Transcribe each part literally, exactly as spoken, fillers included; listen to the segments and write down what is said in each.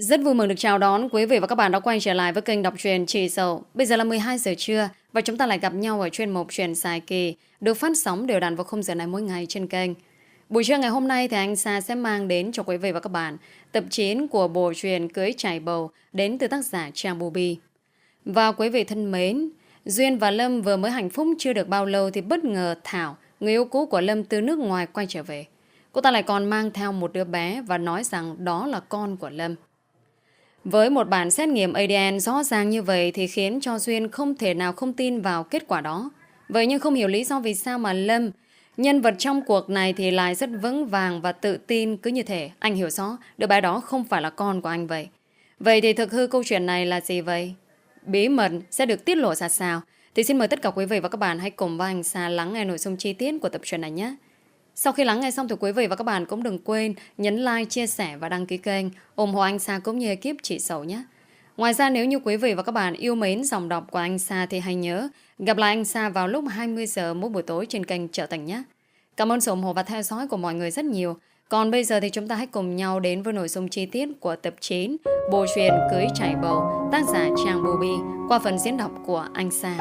Rất vui mừng được chào đón quý vị và các bạn đã quay trở lại với kênh đọc truyện Chị Dậu. Bây giờ là mười hai giờ trưa và chúng ta lại gặp nhau ở chuyên mục Truyện dài kỳ được phát sóng đều đặn vào khung giờ này mỗi ngày trên kênh. Buổi trưa ngày hôm nay thì anh Sa sẽ mang đến cho quý vị và các bạn tập chín của bộ truyện Cưới Trải Bầu đến từ tác giả Trang Bubi. Và quý vị thân mến, Duyên và Lâm vừa mới hạnh phúc chưa được bao lâu thì bất ngờ Thảo, người yêu cũ của Lâm từ nước ngoài quay trở về. Cô ta lại còn mang theo một đứa bé và nói rằng đó là con của Lâm. Với một bản xét nghiệm a đê en rõ ràng như vậy thì khiến cho Duyên không thể nào không tin vào kết quả đó. Vậy nhưng không hiểu lý do vì sao mà Lâm, nhân vật trong cuộc này thì lại rất vững vàng và tự tin cứ như thể anh hiểu rõ đứa bé đó không phải là con của anh vậy. Vậy thì thực hư câu chuyện này là gì vậy? Bí mật sẽ được tiết lộ ra sao? Thì xin mời tất cả quý vị và các bạn hãy cùng với anh Sa lắng nghe nội dung chi tiết của tập truyện này nhé. Sau khi lắng nghe xong thì quý vị và các bạn cũng đừng quên nhấn like, chia sẻ và đăng ký kênh ủng hộ anh Sa cũng như ekip Chị Dậu nhé. Ngoài ra nếu như quý vị và các bạn yêu mến dòng đọc của anh Sa thì hãy nhớ gặp lại anh Sa vào lúc hai mươi giờ mỗi buổi tối trên kênh Trở Thành nhé. Cảm ơn sự ủng hộ và theo dõi của mọi người rất nhiều. Còn bây giờ thì chúng ta hãy cùng nhau đến với nội dung chi tiết của tập chín bộ truyện Cưới Trải Bầu tác giả Trang Bubi qua phần diễn đọc của anh Sa.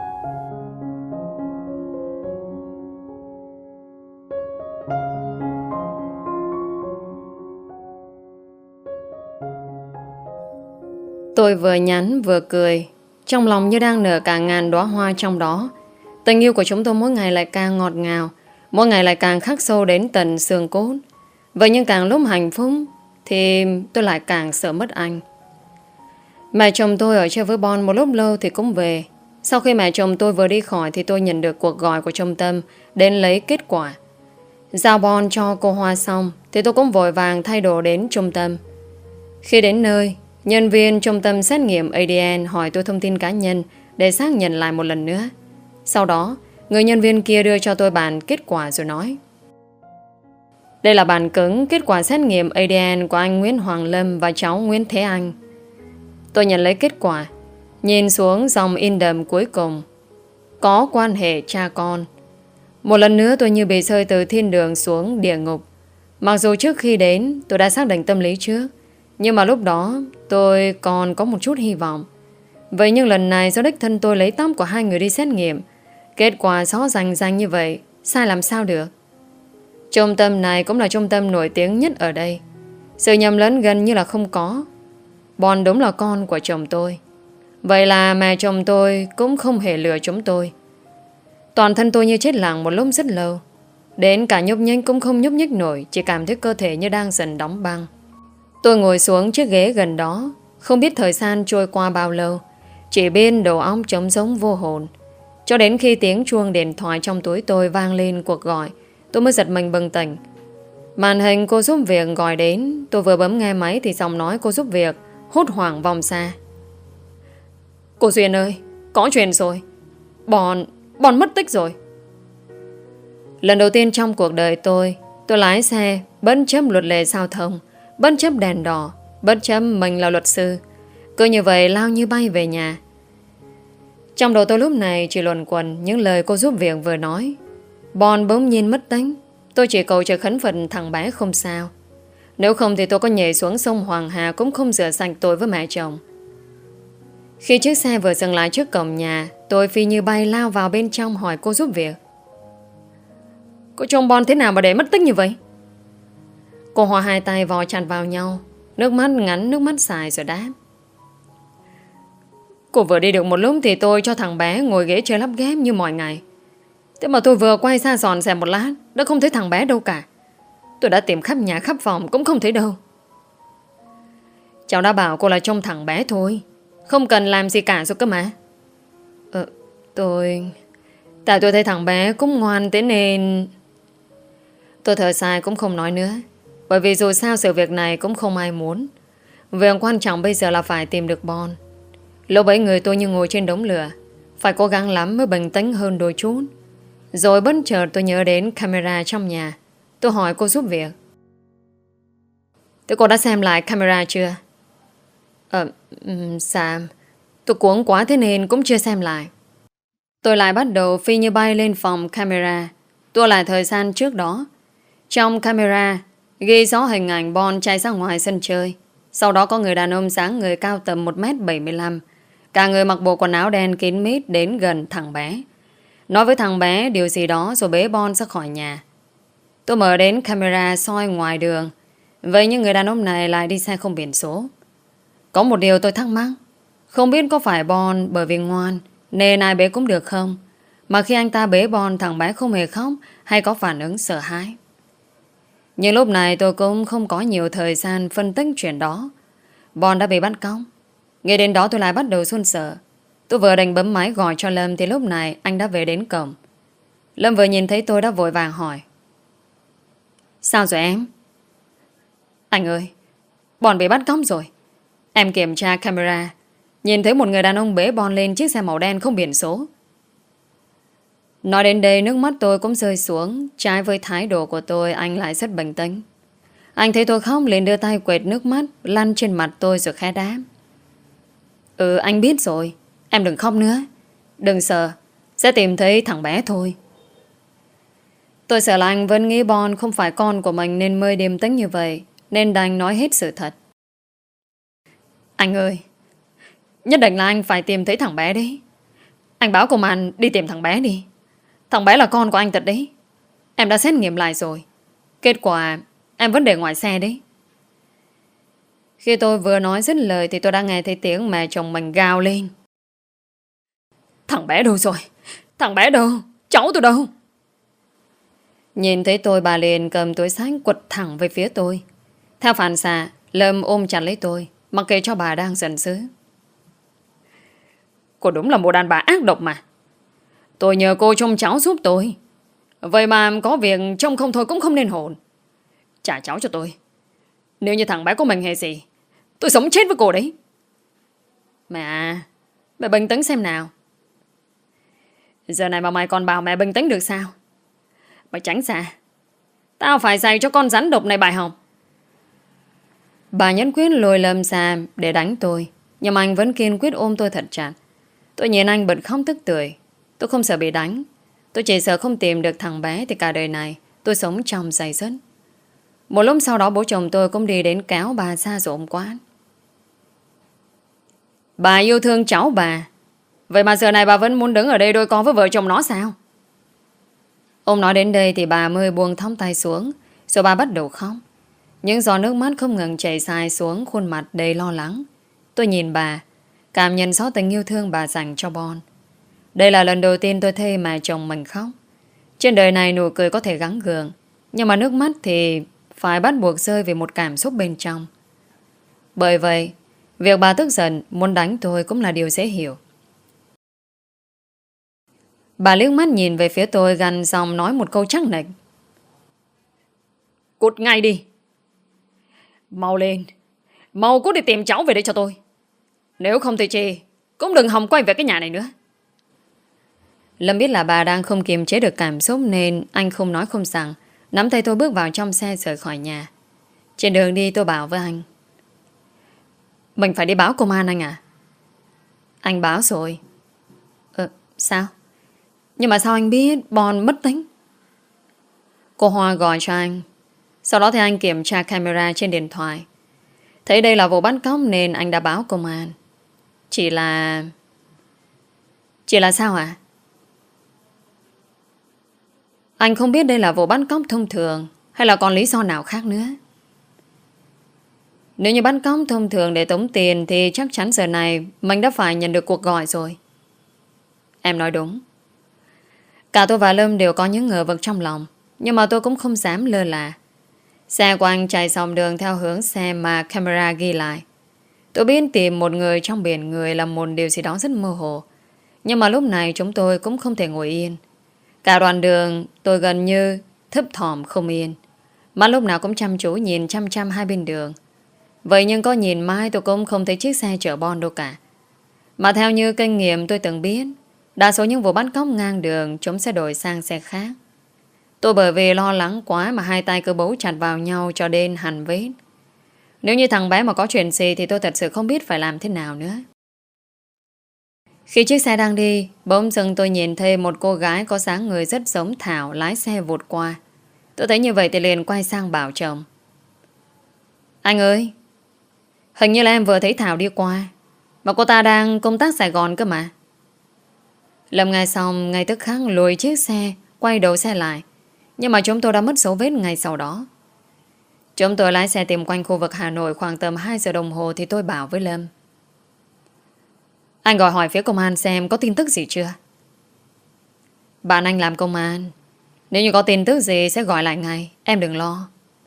Tôi vừa nhắn vừa cười, trong lòng như đang nở cả ngàn đóa hoa trong đó. Tình yêu của chúng tôi mỗi ngày lại càng ngọt ngào, mỗi ngày lại càng khắc sâu đến tận xương cốt. Vậy nhưng càng lúc hạnh phúc thì tôi lại càng sợ mất anh. Mẹ chồng tôi ở chơi với Bon một lúc lâu thì cũng về. Sau khi mẹ chồng tôi vừa đi khỏi thì tôi nhận được cuộc gọi của trung tâm đến lấy kết quả. Giao Bon cho cô Hoa xong thì tôi cũng vội vàng thay đồ đến trung tâm. Khi đến nơi, nhân viên trung tâm xét nghiệm a đê en hỏi tôi thông tin cá nhân để xác nhận lại một lần nữa. Sau đó, người nhân viên kia đưa cho tôi bản kết quả rồi nói: đây là bản cứng kết quả xét nghiệm a đê en của anh Nguyễn Hoàng Lâm và cháu Nguyễn Thế Anh. Tôi nhận lấy kết quả, nhìn xuống dòng in đậm cuối cùng: có quan hệ cha con. Một lần nữa tôi như bị rơi từ thiên đường xuống địa ngục. Mặc dù trước khi đến tôi đã xác định tâm lý trước, nhưng mà lúc đó tôi còn có một chút hy vọng. Vậy nhưng lần này do đích thân tôi lấy tóc của hai người đi xét nghiệm, kết quả rõ ràng ràng như vậy, sai làm sao được. Trung tâm này cũng là trung tâm nổi tiếng nhất ở đây. Sự nhầm lẫn gần như là không có. Bon đúng là con của chồng tôi. Vậy là mẹ chồng tôi cũng không hề lừa chúng tôi. Toàn thân tôi như chết lặng một lúc rất lâu. Đến cả nhúc nhích cũng không nhúc nhích nổi, chỉ cảm thấy cơ thể như đang dần đóng băng. Tôi ngồi xuống chiếc ghế gần đó, không biết thời gian trôi qua bao lâu, chỉ biết đầu óc trống rỗng vô hồn. Cho đến khi tiếng chuông điện thoại trong túi tôi vang lên cuộc gọi, tôi mới giật mình bừng tỉnh. Màn hình cô giúp việc gọi đến. Tôi vừa bấm nghe máy thì giọng nói cô giúp việc hốt hoảng vòng xa: cô Duyên ơi, có chuyện rồi. Bọn, bọn mất tích rồi. Lần đầu tiên trong cuộc đời tôi, tôi lái xe bất chấp luật lệ giao thông, bất chấp đèn đỏ, bất chấp mình là luật sư, cứ như vậy lao như bay về nhà. Trong đầu tôi lúc này chỉ luẩn quẩn những lời cô giúp việc vừa nói. Bon bỗng nhiên mất tính. Tôi chỉ cầu trời khấn Phật thằng bé không sao. Nếu không thì tôi có nhảy xuống sông Hoàng Hà cũng không rửa sạch tôi với mẹ chồng. Khi chiếc xe vừa dừng lại trước cổng nhà, tôi phi như bay lao vào bên trong hỏi cô giúp việc: cô trông Bon thế nào mà để mất tích như vậy? Cô hòa hai tay vò chặt vào nhau, nước mắt ngắn nước mắt dài rồi đáp: cô vừa đi được một lúc thì tôi cho thằng bé ngồi ghế chơi lắp ghép như mọi ngày. Thế mà tôi vừa quay ra dọn dẹp một lát đã không thấy thằng bé đâu cả. Tôi đã tìm khắp nhà khắp phòng cũng không thấy đâu. Cháu đã bảo cô là trông thằng bé thôi, không cần làm gì cả rồi cơ mà. Ờ, tôi... Tại tôi thấy thằng bé cũng ngoan thế nên... Tôi thở dài cũng không nói nữa. Bởi vì dù sao sự việc này cũng không ai muốn. Việc quan trọng bây giờ là phải tìm được Bon. Lúc ấy người tôi như ngồi trên đống lửa, phải cố gắng lắm mới bình tĩnh hơn đôi chút. Rồi bất chợt tôi nhớ đến camera trong nhà. Tôi hỏi cô giúp việc: thế cô đã xem lại camera chưa? Ờ, um, Sam, tôi cuống quá thế nên cũng chưa xem lại. Tôi lại bắt đầu phi như bay lên phòng camera, tua lại thời gian trước đó. Trong camera ghi rõ hình ảnh Bon chạy ra ngoài sân chơi. Sau đó có người đàn ông dáng người cao tầm một mét bảy mươi lăm. Cả người mặc bộ quần áo đen kín mít đến gần thằng bé. Nói với thằng bé điều gì đó rồi bế Bon ra khỏi nhà. Tôi mở đến camera soi ngoài đường. Vậy nhưng người đàn ông này lại đi xe không biển số. Có một điều tôi thắc mắc. Không biết có phải Bon bởi vì ngoan nên ai bế cũng được không? Mà khi anh ta bế Bon, thằng bé không hề khóc hay có phản ứng sợ hãi. Nhưng lúc này tôi cũng không có nhiều thời gian phân tích chuyện đó. Bon đã bị bắt cóc. Nghe đến đó tôi lại bắt đầu run sợ. Tôi vừa định bấm máy gọi cho Lâm thì lúc này anh đã về đến cổng. Lâm vừa nhìn thấy tôi đã vội vàng hỏi: Sao rồi em? Anh ơi, Bon bị bắt cóc rồi. Em kiểm tra camera, nhìn thấy một người đàn ông bế Bon lên chiếc xe màu đen không biển số. Nói đến đây nước mắt tôi cũng rơi xuống. Trái với thái độ của tôi, anh lại rất bình tĩnh. Anh thấy tôi khóc liền đưa tay quệt nước mắt lăn trên mặt tôi rồi khẽ đáp: Ừ, anh biết rồi. Em đừng khóc nữa. Đừng sợ, sẽ tìm thấy thằng bé thôi. Tôi sợ là anh vẫn nghĩ Bon không phải con của mình nên mới điềm tĩnh như vậy, nên đành nói hết sự thật. Anh ơi, nhất định là anh phải tìm thấy thằng bé đấy. Anh báo công an đi tìm thằng bé đi. Thằng bé là con của anh thật đấy. Em đã xét nghiệm lại rồi. Kết quả em vẫn để ngoài xe đấy. Khi tôi vừa nói dứt lời thì tôi đã nghe thấy tiếng mẹ chồng mình gào lên: Thằng bé đâu rồi? Thằng bé đâu? Cháu tôi đâu? Nhìn thấy tôi, bà liền cầm túi xách quật thẳng về phía tôi. Theo phản xạ, Lâm ôm chặt lấy tôi, mặc kệ cho bà đang giận dữ. Cô đúng là một đàn bà ác độc mà. Tôi nhờ cô trông cháu giúp tôi, vậy mà có việc trông không thôi cũng không nên hồn. Trả cháu cho tôi. Nếu như thằng bé của mình hay gì, tôi sống chết với cô đấy. Mẹ à, mẹ bình tĩnh xem nào. Giờ này mà mày còn bảo mẹ bình tĩnh được sao? Mày tránh xa. Tao phải dạy cho con rắn độc này bài học. Bà nhấn quyết lùi Lâm xa để đánh tôi, nhưng anh vẫn kiên quyết ôm tôi thật chặt. Tôi nhìn anh bật khóc tức tưởi. Tôi không sợ bị đánh. Tôi chỉ sợ không tìm được thằng bé thì cả đời này tôi sống trong dày dứt. Một lúc sau đó bố chồng tôi cũng đi đến kéo bà ra rồi ôm quát: Bà yêu thương cháu bà, vậy mà giờ này bà vẫn muốn đứng ở đây đôi co với vợ chồng nó sao? Ông nói đến đây thì bà mới buông thõng tay xuống, rồi bà bắt đầu khóc. Những giọt nước mắt không ngừng chảy dài xuống khuôn mặt đầy lo lắng. Tôi nhìn bà, cảm nhận rõ tình yêu thương bà dành cho Bon. Đây là lần đầu tiên tôi thấy mẹ chồng mình khóc. Trên đời này nụ cười có thể gắng gượng, nhưng mà nước mắt thì phải bắt buộc rơi vì một cảm xúc bên trong. Bởi vậy, việc bà tức giận muốn đánh tôi cũng là điều dễ hiểu. Bà liếc mắt nhìn về phía tôi, gằn giọng nói một câu chắc nịch: Cút ngay đi. Mau lên, mau cút đi tìm cháu về đây cho tôi. Nếu không thì chị cũng đừng hòng quay về cái nhà này nữa. Lâm biết là bà đang không kiềm chế được cảm xúc nên anh không nói không rằng, nắm tay tôi bước vào trong xe rời khỏi nhà. Trên đường đi tôi bảo với anh: Mình phải đi báo công an anh à? Anh báo rồi. Ờ, sao? Nhưng mà sao anh biết Bon mất tích? Cô Hoa gọi cho anh. Sau đó thì anh kiểm tra camera trên điện thoại, thấy đây là vụ bắt cóc nên anh đã báo công an. Chỉ là... Chỉ là sao ạ? Anh không biết đây là vụ bắt cóc thông thường hay là còn lý do nào khác nữa. Nếu như bắt cóc thông thường để tống tiền thì chắc chắn giờ này mình đã phải nhận được cuộc gọi rồi. Em nói đúng. Cả tôi và Lâm đều có những ngờ vực trong lòng, nhưng mà tôi cũng không dám lơ là. Xe của anh chạy dòng đường theo hướng xe mà camera ghi lại. Tôi biết tìm một người trong biển người là một điều gì đó rất mơ hồ, nhưng mà lúc này chúng tôi cũng không thể ngồi yên. Cả đoạn đường tôi gần như thấp thỏm không yên, mắt lúc nào cũng chăm chú nhìn chăm chăm hai bên đường. Vậy nhưng có nhìn mãi tôi cũng không thấy chiếc xe chở Bon đâu cả. Mà theo như kinh nghiệm tôi từng biết, đa số những vụ bắt cóc ngang đường chúng sẽ đổi sang xe khác. Tôi bởi vì lo lắng quá mà hai tay cứ bấu chặt vào nhau cho đến hằn vết. Nếu như thằng bé mà có chuyện gì thì tôi thật sự không biết phải làm thế nào nữa. Khi chiếc xe đang đi, bỗng dưng tôi nhìn thấy một cô gái có dáng người rất giống Thảo lái xe vụt qua. Tôi thấy như vậy thì liền quay sang bảo chồng: Anh ơi, Hình như là em vừa thấy Thảo đi qua, mà cô ta đang công tác Sài Gòn cơ mà. Lâm nghe xong ngay tức khắc lùi chiếc xe, quay đầu xe lại. Nhưng mà chúng tôi đã mất dấu vết ngay sau đó. Chúng tôi lái xe tìm quanh khu vực Hà Nội khoảng tầm hai giờ đồng hồ thì tôi bảo với Lâm: anh gọi hỏi phía công an xem có tin tức gì chưa. Bạn anh làm công an, nếu như có tin tức gì sẽ gọi lại ngay, em đừng lo.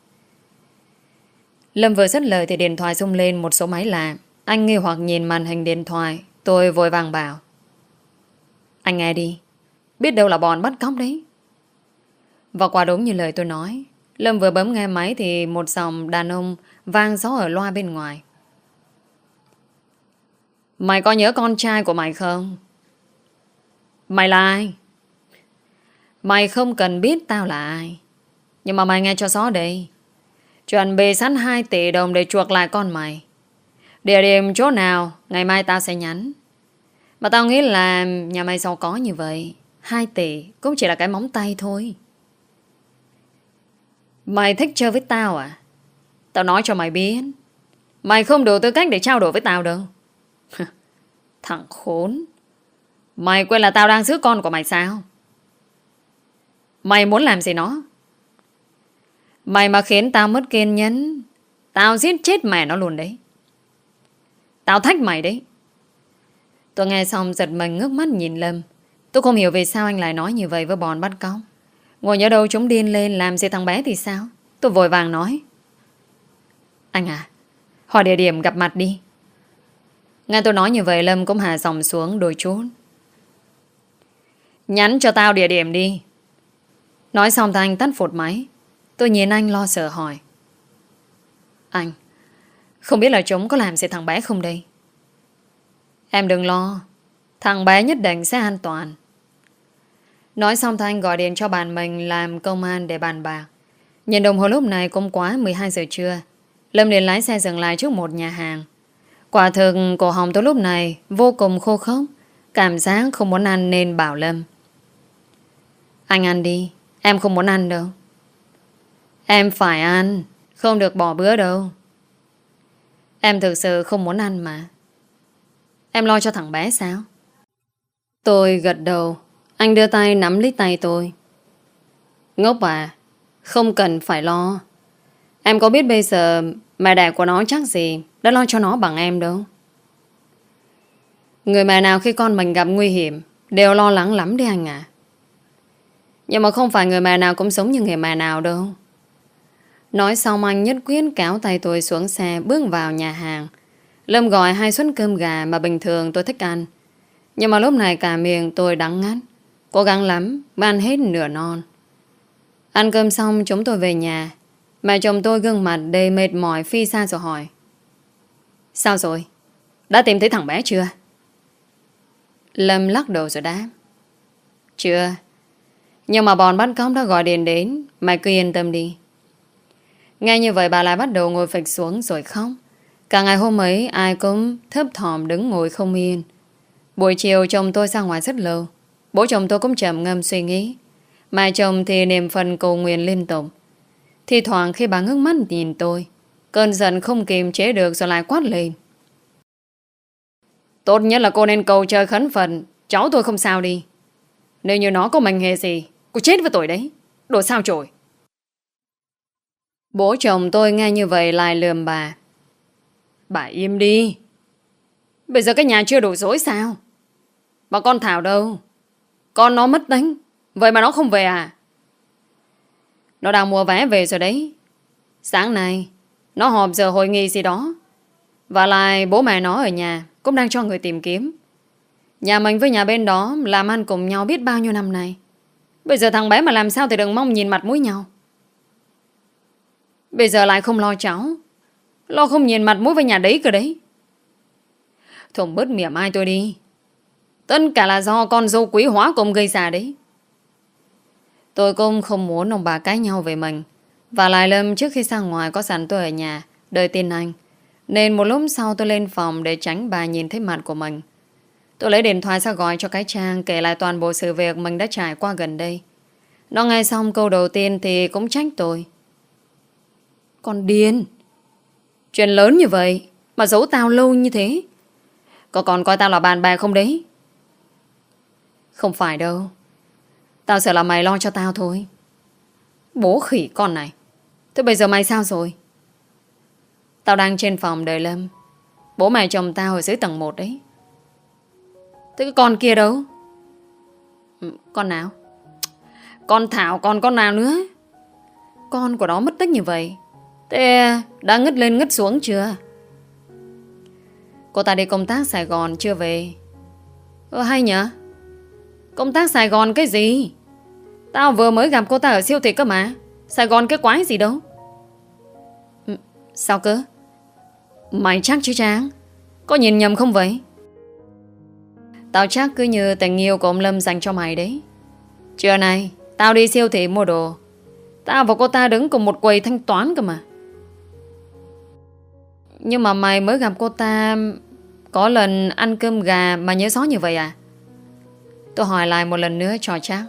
Lâm vừa dứt lời thì điện thoại rung lên một số máy lạ. Anh nghi hoặc nhìn màn hình điện thoại. Tôi vội vàng bảo: anh nghe đi, biết đâu là bọn bắt cóc đấy. Và quả đúng như lời tôi nói, Lâm vừa bấm nghe máy thì một giọng đàn ông vang gió ở loa bên ngoài: mày có nhớ con trai của mày không? Mày là ai? Mày không cần biết tao là ai, nhưng mà mày nghe cho rõ đây. Chuẩn bị sẵn hai tỷ đồng để chuộc lại con mày. Địa điểm chỗ nào ngày mai tao sẽ nhắn. Mà tao nghĩ là nhà mày giàu có như vậy, hai tỷ cũng chỉ là cái móng tay thôi. Mày thích chơi với tao à? Tao nói cho mày biết, mày không đủ tư cách để trao đổi với tao đâu. Thằng khốn, mày quên là tao đang giữ con của mày sao? Mày muốn làm gì nó? Mày mà khiến tao mất kiên nhẫn, tao giết chết mẹ nó luôn đấy. Tao thách mày đấy. Tôi nghe xong giật mình ngước mắt nhìn Lâm. Tôi không hiểu vì sao anh lại nói như vậy với bọn bắt cóc. Ngồi nhớ đâu chúng điên lên làm gì thằng bé thì sao. Tôi vội vàng nói: anh à, hỏi địa điểm gặp mặt đi. Nghe tôi nói như vậy Lâm cũng hạ giọng xuống đôi chút: nhắn cho tao địa điểm đi. Nói xong thì anh tắt phụt máy. Tôi nhìn anh lo sợ hỏi: anh, không biết là chúng có làm gì thằng bé không đây? Em đừng lo, thằng bé nhất định sẽ an toàn. Nói xong thì anh gọi điện cho bạn mình làm công an để bàn bạc. Nhìn đồng hồ lúc này cũng quá mười hai giờ trưa. Lâm liền lái xe dừng lại trước một nhà hàng. Quả thực cổ họng tôi lúc này vô cùng khô khốc, cảm giác không muốn ăn nên bảo Lâm: anh ăn đi, em không muốn ăn đâu. Em phải ăn, không được bỏ bữa đâu. Em thực sự không muốn ăn mà. Em lo cho thằng bé sao? Tôi gật đầu. Anh đưa tay nắm lấy tay tôi: ngốc à, không cần phải lo. Em có biết bây giờ mẹ đẻ của nó chắc gì đã lo cho nó bằng em đâu. Người mẹ nào khi con mình gặp nguy hiểm đều lo lắng lắm đấy anh à. Nhưng mà không phải người mẹ nào cũng giống như người mẹ nào đâu. Nói xong anh nhất quyết kéo tay tôi xuống xe bước vào nhà hàng. Lâm gọi hai suất cơm gà mà bình thường tôi thích ăn. Nhưng mà lúc này cả miệng tôi đắng ngắt, cố gắng lắm mà ăn hết nửa non. Ăn cơm xong chúng tôi về nhà. Mẹ chồng tôi gương mặt đầy mệt mỏi phi xa rồi hỏi: sao rồi? Đã tìm thấy thằng bé chưa? Lâm lắc đầu rồi đáp: chưa. Nhưng mà bọn bắt cóc đã gọi điện đến. Mày cứ yên tâm đi. Nghe như vậy bà lại bắt đầu ngồi phịch xuống rồi khóc. Cả ngày hôm ấy ai cũng thấp thỏm đứng ngồi không yên. Buổi chiều chồng tôi ra ngoài rất lâu. Bố chồng tôi cũng trầm ngâm suy nghĩ. Mẹ chồng thì niệm phần cầu nguyện liên tục. Thì thoảng khi bà ngước mắt nhìn tôi, cơn giận không kìm chế được rồi lại quát lên: tốt nhất là cô nên cầu trời khấn Phật cháu tôi không sao đi. Nếu như nó có mệnh hệ gì, cô chết với tội đấy. Đồ sao chổi. Bố chồng tôi nghe như vậy lại lườm bà: bà im đi. Bây giờ cái nhà chưa đủ rối sao? Mà con Thảo đâu? Con nó mất tính, vậy mà nó không về à? Nó đang mua vé về rồi đấy. Sáng nay nó họp giờ hội nghị gì đó. Và lại bố mẹ nó ở nhà cũng đang cho người tìm kiếm. Nhà mình với nhà bên đó làm ăn cùng nhau biết bao nhiêu năm nay. Bây giờ thằng bé mà làm sao thì đừng mong nhìn mặt mũi nhau. Bây giờ lại không lo cháu, lo không nhìn mặt mũi với nhà đấy cơ đấy. Thùng bớt mỉa mai tôi đi. Tất cả là do con dâu quý hóa cùng gây ra đấy. Tôi cũng không muốn ông bà cãi nhau về mình. Và lại Lâm trước khi sang ngoài có sẵn tôi ở nhà đợi tin anh. Nên một lúc sau tôi lên phòng để tránh bà nhìn thấy mặt của mình. Tôi lấy điện thoại ra gọi cho cái Trang kể lại toàn bộ sự việc mình đã trải qua gần đây. Nó nghe xong câu đầu tiên thì cũng trách tôi: con điên. Chuyện lớn như vậy mà giấu tao lâu như thế? Có còn coi tao là bạn bè không đấy? Không phải đâu. Tao sợ là mày lo cho tao thôi. Bố khỉ con này. Thế bây giờ mày sao rồi? Tao đang trên phòng đợi Lâm. Bố mẹ chồng tao ở dưới tầng một đấy. Thế cái con kia đâu? Ừ, con nào? Con Thảo còn con nào nữa? Con của nó mất tích như vậy. Thế đã ngất lên ngất xuống chưa? Cô ta đi công tác Sài Gòn chưa về? Ơ hay nhở? Công tác Sài Gòn cái gì? Tao vừa mới gặp cô ta ở siêu thị cơ mà. Sài Gòn cái quái gì đâu? Ừ, sao cơ? Mày chắc chứ Trang? Có nhìn nhầm không vậy? Tao chắc cứ như tình yêu của ông Lâm dành cho mày đấy. Trưa nay tao đi siêu thị mua đồ. Tao và cô ta đứng cùng một quầy thanh toán cơ mà. Nhưng mà mày mới gặp cô ta có lần ăn cơm gà mà nhớ rõ như vậy à? Tôi hỏi lại một lần nữa cho chắc.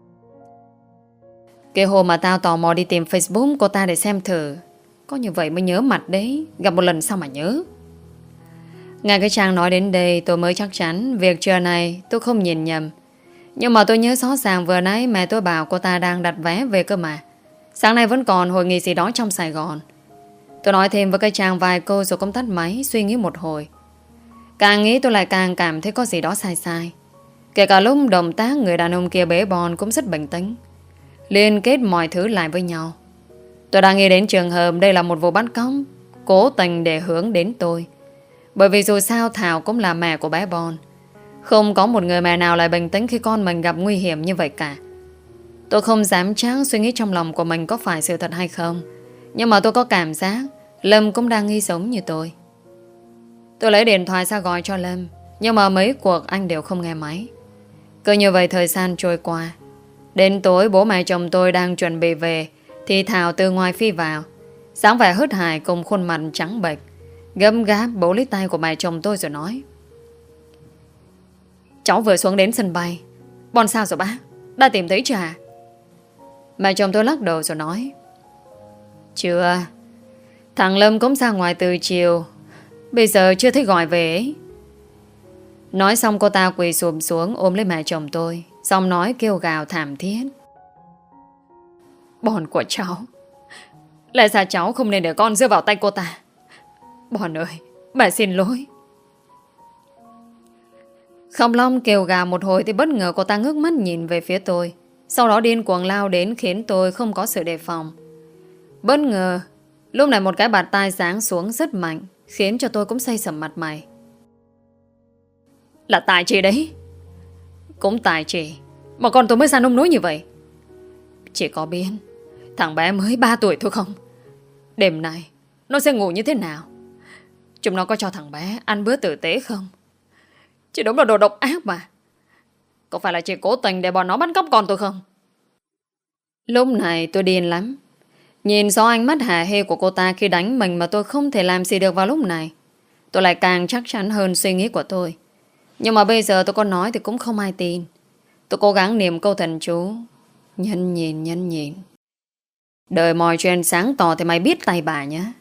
Cái hôm mà tao tò mò đi tìm Facebook cô ta để xem thử. Có như vậy mới nhớ mặt đấy. Gặp một lần sao mà nhớ. Nghe cái Trang nói đến đây tôi mới chắc chắn việc trưa này tôi không nhìn nhầm. Nhưng mà tôi nhớ rõ ràng vừa nãy mẹ tôi bảo cô ta đang đặt vé về cơ mà. Sáng nay vẫn còn hội nghị gì đó trong Sài Gòn. Tôi nói thêm với cái Trang vài câu rồi cũng tắt máy suy nghĩ một hồi. Càng nghĩ tôi lại càng cảm thấy có gì đó sai sai. Kể cả lúc động tác người đàn ông kia bế bon cũng rất bình tĩnh, liên kết mọi thứ lại với nhau. Tôi đang nghĩ đến trường hợp đây là một vụ bắt cóc cố tình để hướng đến tôi. Bởi vì dù sao Thảo cũng là mẹ của bé Bon. Không có một người mẹ nào lại bình tĩnh khi con mình gặp nguy hiểm như vậy cả. Tôi không dám chắc suy nghĩ trong lòng của mình có phải sự thật hay không. Nhưng mà tôi có cảm giác Lâm cũng đang nghi giống như tôi. Tôi lấy điện thoại ra gọi cho Lâm. Nhưng mà mấy cuộc anh đều không nghe máy. Cứ như vậy thời gian trôi qua. Đến tối bố mẹ chồng tôi đang chuẩn bị về thì Thảo từ ngoài phi vào, dáng vẻ hớt hải cùng khuôn mặt trắng bệch, gấm gáp bấu lấy tay của mẹ chồng tôi rồi nói: Cháu vừa xuống đến sân bay. Bon sao rồi bác? Đã tìm thấy chưa à? Mẹ chồng tôi lắc đầu rồi nói: Chưa. Thằng Lâm cũng ra ngoài từ chiều, bây giờ chưa thấy gọi về ấy. Nói xong cô ta quỳ xùm xuống ôm lấy mẹ chồng tôi, xong nói kêu gào thảm thiết: Bon của cháu. Lẽ ra cháu không nên để con rơi vào tay cô ta. Bon ơi, bà xin lỗi. Khổng Long kêu gào một hồi thì bất ngờ cô ta ngước mắt nhìn về phía tôi. Sau đó điên cuồng lao đến khiến tôi không có sự đề phòng. Bất ngờ lúc này một cái bạt tai giáng xuống rất mạnh, khiến cho tôi cũng xây sầm mặt mày. Là tại chị đấy. Cũng tại chị mà con tôi mới ra nông nỗi như vậy. Chị có biết thằng bé mới ba tuổi thôi không? Đêm nay nó sẽ ngủ như thế nào? Chúng nó có cho thằng bé ăn bữa tử tế không? Chị đúng là đồ độc ác mà. Có phải là chị cố tình để bọn nó bắt cóc con tôi không? Lúc này tôi điên lắm. Nhìn rõ ánh mắt hả hê của cô ta khi đánh mình mà tôi không thể làm gì được vào lúc này. Tôi lại càng chắc chắn hơn suy nghĩ của tôi. Nhưng mà bây giờ tôi có nói thì cũng không ai tin. Tôi cố gắng niệm câu thần chú: Nhân nhìn, nhân nhìn. Đời mọi chuyện sáng tỏ thì mày biết tay bà nhé.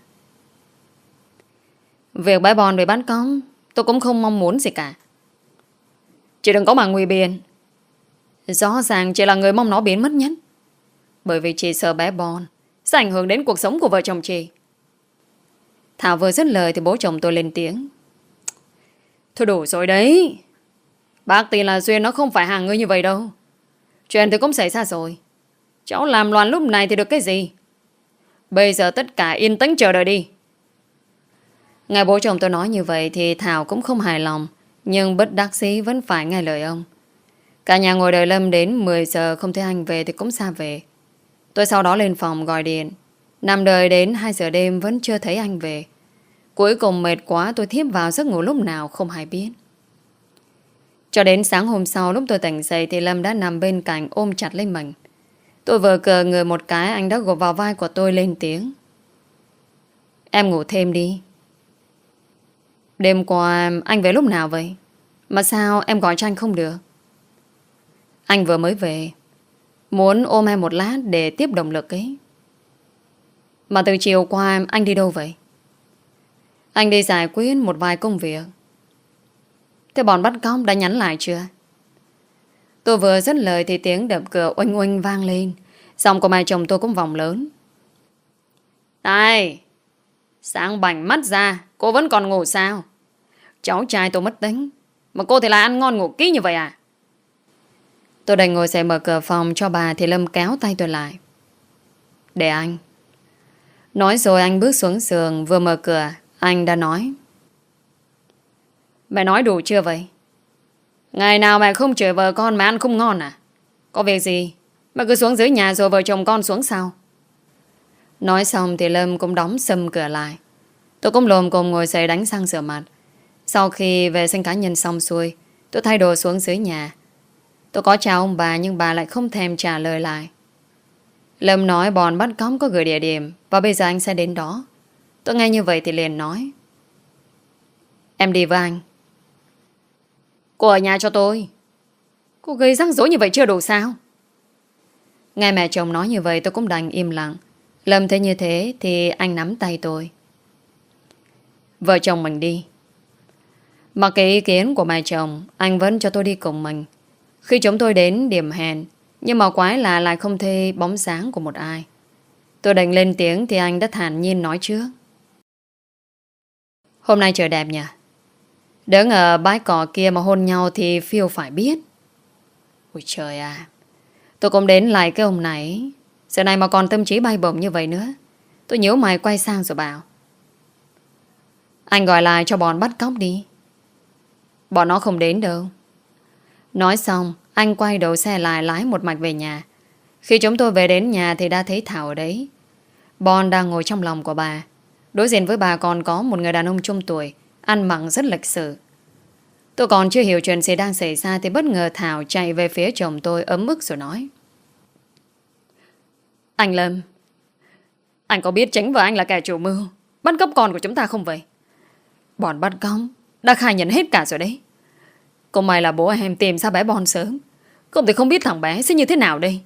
Việc bé Bon bị bắt cóc tôi cũng không mong muốn gì cả. Chị đừng có mà nguy biện. Rõ ràng chị là người mong nó biến mất nhất. Bởi vì chị sợ bé Bon sẽ ảnh hưởng đến cuộc sống của vợ chồng chị. Thảo vừa dứt lời thì bố chồng tôi lên tiếng: Thôi đủ rồi đấy. Bác tin là Duyên nó không phải hàng ngươi như vậy đâu. Chuyện thì cũng xảy ra rồi. Cháu làm loạn lúc này thì được cái gì? Bây giờ tất cả yên tĩnh chờ đợi đi. Nghe bố chồng tôi nói như vậy thì Thảo cũng không hài lòng, nhưng bất đắc dĩ vẫn phải nghe lời ông. Cả nhà ngồi đợi Lâm đến mười giờ không thấy anh về thì cũng xa về. Tôi sau đó lên phòng gọi điện, nằm đợi đến hai giờ đêm vẫn chưa thấy anh về. Cuối cùng mệt quá tôi thiếp vào giấc ngủ lúc nào không hay biết. Cho đến sáng hôm sau lúc tôi tỉnh dậy thì Lâm đã nằm bên cạnh ôm chặt lấy mình. Tôi vừa cờ người một cái anh đã gục vào vai của tôi lên tiếng: Em ngủ thêm đi. Đêm qua anh về lúc nào vậy? Mà sao em gọi cho anh không được? Anh vừa mới về, muốn ôm em một lát để tiếp động lực ấy. Mà từ chiều qua anh đi đâu vậy? Anh đi giải quyết một vài công việc. Thế bọn bắt cóc đã nhắn lại chưa? Tôi vừa dứt lời thì tiếng đập cửa oanh oanh vang lên. Giọng của mẹ chồng tôi cũng vòng lớn. Này, sáng bảnh mắt ra, cô vẫn còn ngủ sao? Cháu trai tôi mất tính, mà cô thì lại ăn ngon ngủ kỹ như vậy à? Tôi đành ngồi dậy mở cửa phòng cho bà thì Lâm kéo tay tôi lại. Để anh. Nói rồi anh bước xuống giường. Vừa mở cửa anh đã nói. Mẹ nói đủ chưa vậy? Ngày nào mẹ không chửi vợ con mà ăn không ngon à? Có việc gì mà cứ xuống dưới nhà rồi vợ chồng con xuống sau? Nói xong thì Lâm cũng đóng sầm cửa lại. Tôi cũng lồm cồm ngồi dậy đánh răng rửa mặt. Sau khi vệ sinh cá nhân xong xuôi, tôi thay đồ xuống dưới nhà. Tôi có chào ông bà nhưng bà lại không thèm trả lời lại. Lâm nói bọn bắt cóc có gửi địa điểm và bây giờ anh sẽ đến đó. Tôi nghe như vậy thì liền nói. Em đi với anh. Cô ở nhà cho tôi. Cô gây rắc rối như vậy chưa đủ sao? Nghe mẹ chồng nói như vậy tôi cũng đành im lặng. Lâm thấy như thế thì anh nắm tay tôi. Vợ chồng mình đi. Mặc cái ý kiến của mẹ chồng, anh vẫn cho tôi đi cùng mình. Khi chúng tôi đến điểm hẹn, nhưng mà quái là lại không thấy bóng dáng của một ai. Tôi định lên tiếng thì anh đã thản nhiên nói trước. Hôm nay trời đẹp nhỉ? Đứng ở bãi cỏ kia mà hôn nhau thì Phiêu phải biết. Ôi trời à, tôi cũng đến lại cái ông này. Giờ này mà còn tâm trí bay bổng như vậy nữa. Tôi nhíu mày quay sang rồi bảo. Anh gọi lại cho bọn bắt cóc đi. Bọn nó không đến đâu. Nói xong anh quay đầu xe lại lái một mạch về nhà. Khi chúng tôi về đến nhà thì đã thấy Thảo ở đấy. Bon đang ngồi trong lòng của bà. Đối diện với bà còn có một người đàn ông trung tuổi, ăn mặc rất lịch sự. Tôi còn chưa hiểu chuyện gì đang xảy ra thì bất ngờ Thảo chạy về phía chồng tôi ấm ức rồi nói. Anh Lâm, anh có biết chính vợ anh là kẻ chủ mưu bắt cóc con của chúng ta không vậy? Bọn bắt cóc đã khai nhận hết cả rồi đấy. Cũng may là bố em tìm ra bé Bon sớm. Không thì không biết thằng bé sẽ như thế nào đây.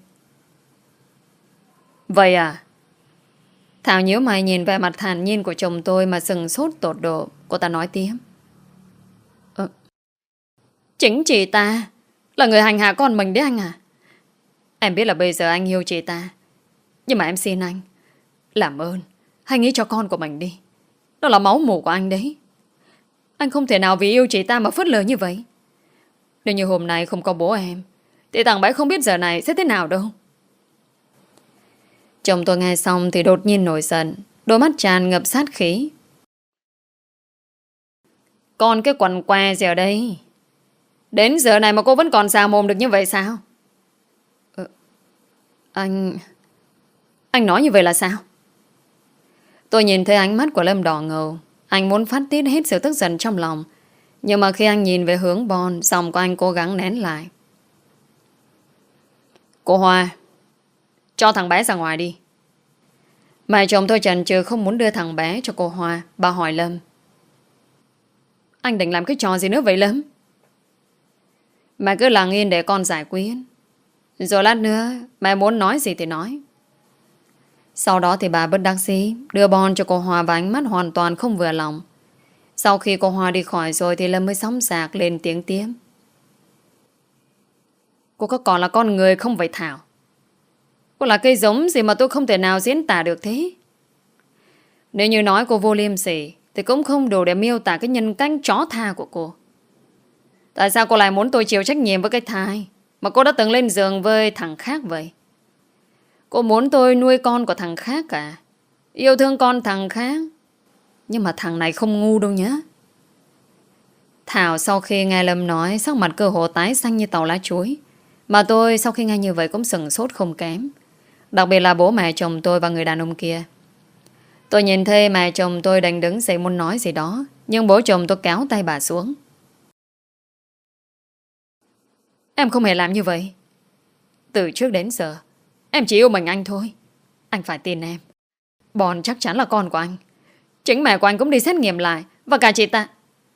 Vậy à? Thảo nhíu mày nhìn về mặt thản nhiên của chồng tôi mà sừng sốt tột độ. Cô ta nói tiếp. Ờ, chính chị ta là người hành hạ con mình đấy anh à? Em biết là bây giờ anh yêu chị ta, nhưng mà em xin anh, làm ơn hãy nghĩ cho con của mình đi. Đó là máu mủ của anh đấy. Anh không thể nào vì yêu chị ta mà phớt lờ như vậy. Nếu như hôm nay không có bố em thì thằng bé không biết giờ này sẽ thế nào đâu. Chồng tôi nghe xong thì đột nhiên nổi giận, đôi mắt tràn ngập sát khí. Con cái quần què gì ở đây? Đến giờ này mà cô vẫn còn xà mồm được như vậy sao? Ờ, anh... Anh nói như vậy là sao? Tôi nhìn thấy ánh mắt của Lâm đỏ ngầu. Anh muốn phát tiết hết sự tức giận trong lòng. Nhưng mà khi anh nhìn về hướng Bon, giọng của anh cố gắng nén lại. Cô Hoa, cho thằng bé ra ngoài đi. Mẹ chồng tôi chần chừ không muốn đưa thằng bé cho cô Hoa. Bà hỏi Lâm. Anh định làm cái trò gì nữa vậy Lâm? Mẹ cứ lặng yên để con giải quyết. Rồi lát nữa mẹ muốn nói gì thì nói. Sau đó thì bà bất đắc dĩ đưa Bon cho cô Hoa và ánh mắt hoàn toàn không vừa lòng. Sau khi cô Hoa đi khỏi rồi thì Lâm mới sóng sạc lên tiếng tiếp. Cô có còn là con người không vậy Thảo? Cô là cây giống gì mà tôi không thể nào diễn tả được thế? Nếu như nói cô vô liêm sỉ thì cũng không đủ để miêu tả cái nhân cách chó tha của cô. Tại sao cô lại muốn tôi chịu trách nhiệm với cái thai mà cô đã từng lên giường với thằng khác vậy? Cô muốn tôi nuôi con của thằng khác à? Yêu thương con thằng khác. Nhưng mà thằng này không ngu đâu nhá. Thảo sau khi nghe Lâm nói, sắc mặt cơ hồ tái xanh như tàu lá chuối. Mà tôi sau khi nghe như vậy cũng sừng sốt không kém. Đặc biệt là bố mẹ chồng tôi và người đàn ông kia. Tôi nhìn thấy mẹ chồng tôi đang đứng dậy muốn nói gì đó, nhưng bố chồng tôi kéo tay bà xuống. Em không hề làm như vậy. Từ trước đến giờ em chỉ yêu mình anh thôi. Anh phải tin em. Bon chắc chắn là con của anh. Chính mẹ của anh cũng đi xét nghiệm lại. Và cả chị ta.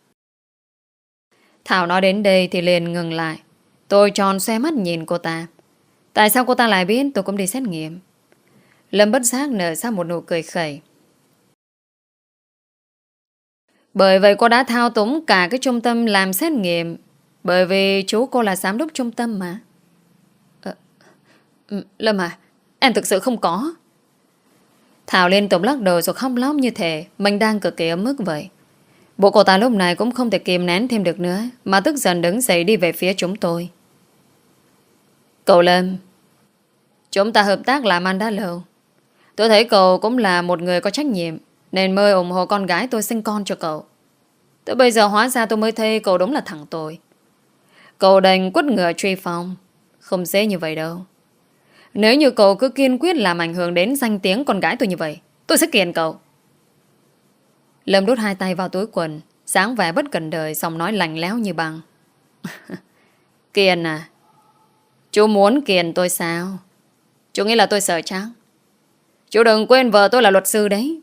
Thảo nói đến đây thì liền ngừng lại. Tôi tròn xoe mắt nhìn cô ta. Tại sao cô ta lại biết tôi cũng đi xét nghiệm? Lâm bất giác nở ra một nụ cười khẩy. Bởi vậy cô đã thao túng cả cái trung tâm làm xét nghiệm. Bởi vì chú cô là giám đốc trung tâm mà. ờ, Lâm à, em thực sự không có. Thảo liên tục lắc đầu rồi khóc lóc như thể mình đang cực kỳ ấm ức vậy. Bộ cô ta lúc này cũng không thể kìm nén thêm được nữa, mà tức giận đứng dậy đi về phía chúng tôi. Cậu Lâm, chúng ta hợp tác làm ăn đã lâu. Tôi thấy cậu cũng là một người có trách nhiệm, nên mới ủng hộ con gái tôi sinh con cho cậu. Tới bây giờ hóa ra tôi mới thấy cậu đúng là thằng tôi. Cậu đành quất ngựa truy phong. Không dễ như vậy đâu. Nếu như cậu cứ kiên quyết làm ảnh hưởng đến danh tiếng con gái tôi như vậy, tôi sẽ kiện cậu. Lâm đút hai tay vào túi quần, sáng vẻ bất cần đời, xong nói lạnh lẽo như băng. Kiền à? Chú muốn kiền tôi sao? Chú nghĩ là tôi sợ chắc? Chú đừng quên vợ tôi là luật sư đấy.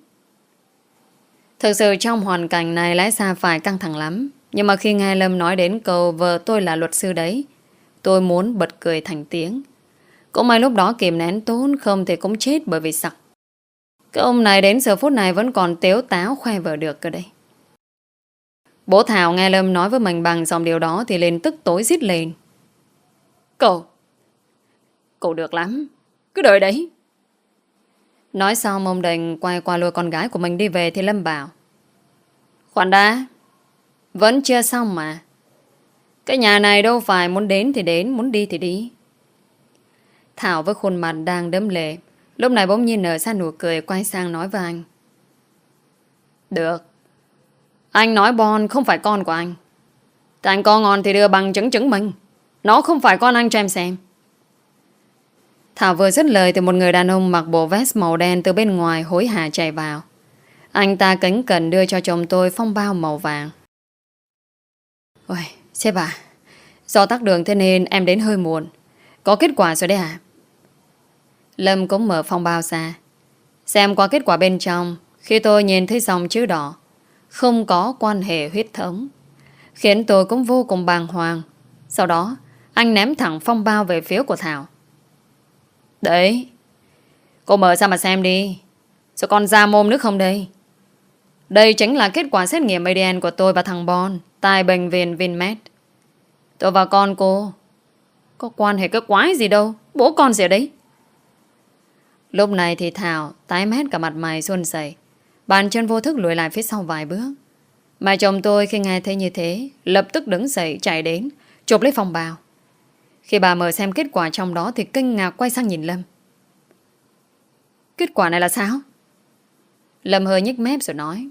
Thực sự trong hoàn cảnh này lẽ ra phải căng thẳng lắm. Nhưng mà khi nghe Lâm nói đến câu vợ tôi là luật sư đấy, tôi muốn bật cười thành tiếng. Cũng may lúc đó kìm nén tốt, không thì cũng chết bởi vì sặc. Cái ông này đến giờ phút này vẫn còn tếu táo khoe vợ được cơ đây. Bố Thảo nghe Lâm nói với mình bằng dòng điều đó thì lên tức tối rít lên. Cậu Cậu được lắm, cứ đợi đấy. Nói xong ông đành quay qua lôi con gái của mình đi về thì Lâm bảo: Khoan đã, vẫn chưa xong mà. Cái nhà này đâu phải muốn đến thì đến, muốn đi thì đi. Thảo với khuôn mặt đang đẫm lệ lúc này bỗng nhiên nở ra nụ cười, quay sang nói với anh: Được, anh nói Bon không phải con của anh. Thì anh có ngon thì đưa bằng chứng chứng minh nó không phải con anh cho em xem. Thảo vừa dứt lời thì một người đàn ông mặc bộ vest màu đen từ bên ngoài hối hả chạy vào. Anh ta kính cẩn đưa cho chồng tôi phong bao màu vàng. Ôi, sếp à, do tắc đường thế nên em đến hơi muộn. Có kết quả rồi đấy à? Lâm cũng mở phong bao ra, xem qua kết quả bên trong. Khi tôi nhìn thấy dòng chữ đỏ không có quan hệ huyết thống, khiến tôi cũng vô cùng bàng hoàng. Sau đó anh ném thẳng phong bao về phía của Thảo. Đấy, cô mở ra mà xem đi. Rồi còn ra mồm nước không đây? Đây chính là kết quả xét nghiệm a đê en của tôi và thằng Bon tại bệnh viện Vinmed. Tôi và con cô có quan hệ cái quái gì đâu, bố con gì ở đấy. Lúc này thì Thảo tái mét cả mặt mày run rẩy, bàn chân vô thức lùi lại phía sau vài bước. Mà chồng tôi khi nghe thấy như thế lập tức đứng dậy chạy đến chụp lấy phong bào. Khi bà mở xem kết quả trong đó thì kinh ngạc quay sang nhìn Lâm. Kết quả này là sao? Lâm hơi nhếch mép rồi nói: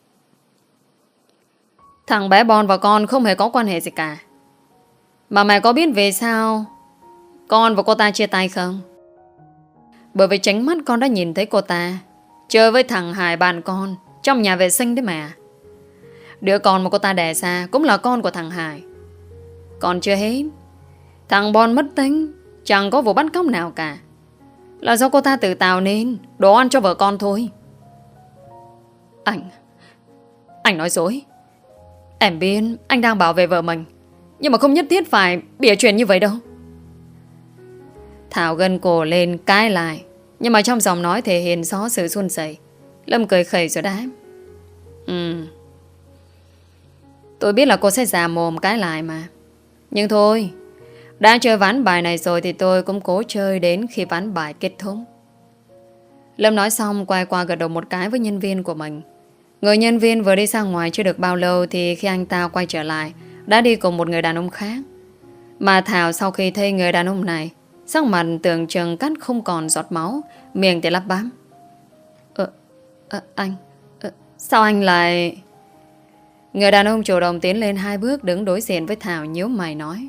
Thằng bé Bon và con không hề có quan hệ gì cả. Mà mẹ có biết vì sao con và cô ta chia tay không? Bởi vì chính mắt con đã nhìn thấy cô ta chơi với thằng Hải bạn con trong nhà vệ sinh đấy mà. Đứa con mà cô ta đẻ ra cũng là con của thằng Hải. Còn chưa hết, thằng Bon mất tính, chẳng có vụ bắt cóc nào cả, là do cô ta tự tạo nên đồ ăn cho vợ con thôi. Anh Anh nói dối. Em biết anh đang bảo vệ vợ mình, nhưng mà không nhất thiết phải bịa chuyện như vậy đâu. Thảo gân cổ lên cãi lại, nhưng mà trong giọng nói thể hiện rõ sự run rẩy. Lâm cười khẩy rồi đáp: Ừ, tôi biết là cô sẽ già mồm cãi lại mà. Nhưng thôi, đã chơi ván bài này rồi thì tôi cũng cố chơi đến khi ván bài kết thúc. Lâm nói xong quay qua gật đầu một cái với nhân viên của mình. Người nhân viên vừa đi ra ngoài chưa được bao lâu thì khi anh ta quay trở lại đã đi cùng một người đàn ông khác. Mà Thảo sau khi thấy người đàn ông này, sắc mặt tưởng chừng cắt không còn giọt máu, miệng thì lắp bắp: Ờ, ờ anh ờ, sao anh lại... Người đàn ông chủ động tiến lên hai bước đứng đối diện với Thảo, nhíu mày nói: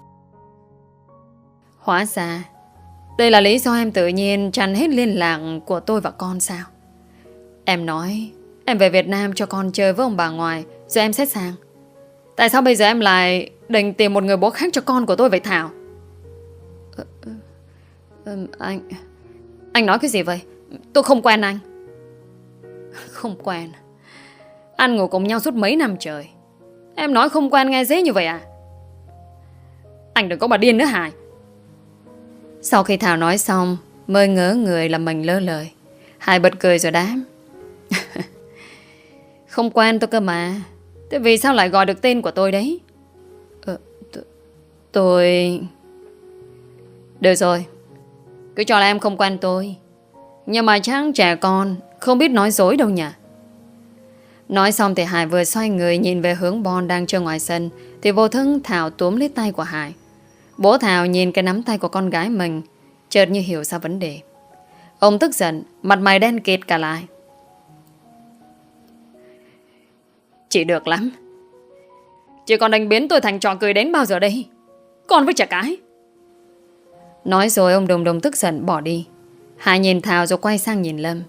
Hóa ra đây là lý do em tự nhiên chặn hết liên lạc của tôi và con sao? Em nói em về Việt Nam cho con chơi với ông bà ngoại rồi em xét sang. Tại sao bây giờ em lại định tìm một người bố khác cho con của tôi vậy Thảo? ờ, ờ, Anh Anh nói cái gì vậy? Tôi không quen anh. Không quen? Ăn ngủ cùng nhau suốt mấy năm trời, em nói không quen nghe dễ như vậy à? Anh đừng có bà điên nữa Hải. Sau khi Thảo nói xong mới ngớ người là mình lỡ lời. Hải bật cười rồi đáp: Không quen tôi cơ mà. Thế vì sao lại gọi được tên của tôi đấy? Ờ, t- tôi... Được rồi, cứ cho là em không quen tôi. Nhưng mà chắc trẻ con không biết nói dối đâu nhỉ. Nói xong thì Hải vừa xoay người nhìn về hướng Bon đang chơi ngoài sân, thì vô thức Thảo túm lấy tay của Hải. Bố Thảo nhìn cái nắm tay của con gái mình, chợt như hiểu ra vấn đề. Ông tức giận, mặt mày đen kịt cả lại. Chị được lắm. Chị còn đánh biến tôi thành trò cười đến bao giờ đây? Con với trẻ cái. Nói rồi ông đùng đùng tức giận bỏ đi. Hải nhìn Thảo rồi quay sang nhìn Lâm.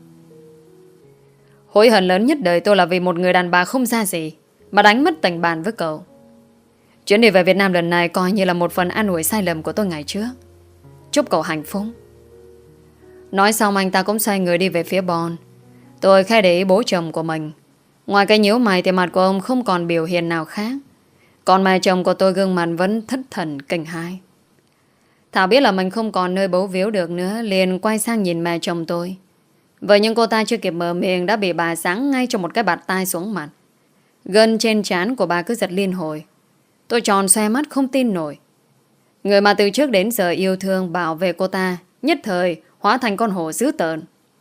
Hối hận lớn nhất đời tôi là vì một người đàn bà không ra gì mà đánh mất tình bạn với cậu. Chuyến đi về Việt Nam lần này coi như là một phần an ủi sai lầm của tôi ngày trước. Chúc cậu hạnh phúc. Nói xong anh ta cũng xoay người đi về phía Bon. Tôi khai để ý bố chồng của mình. Ngoài cái nhíu mày thì mặt của ông không còn biểu hiện nào khác. Còn mẹ chồng của tôi gương mặt vẫn thất thần kinh hãi. Thảo biết là mình không còn nơi bấu víu được nữa, liền quay sang nhìn mẹ chồng tôi. Vậy nhưng cô ta chưa kịp mở miệng đã bị bà giáng ngay cho một cái bạt tai xuống mặt. Gân trên trán của bà cứ giật liên hồi. Tôi tròn xoe mắt không tin nổi. Người mà từ trước đến giờ yêu thương bảo vệ cô ta, nhất thời hóa thành con hổ dữ tợn.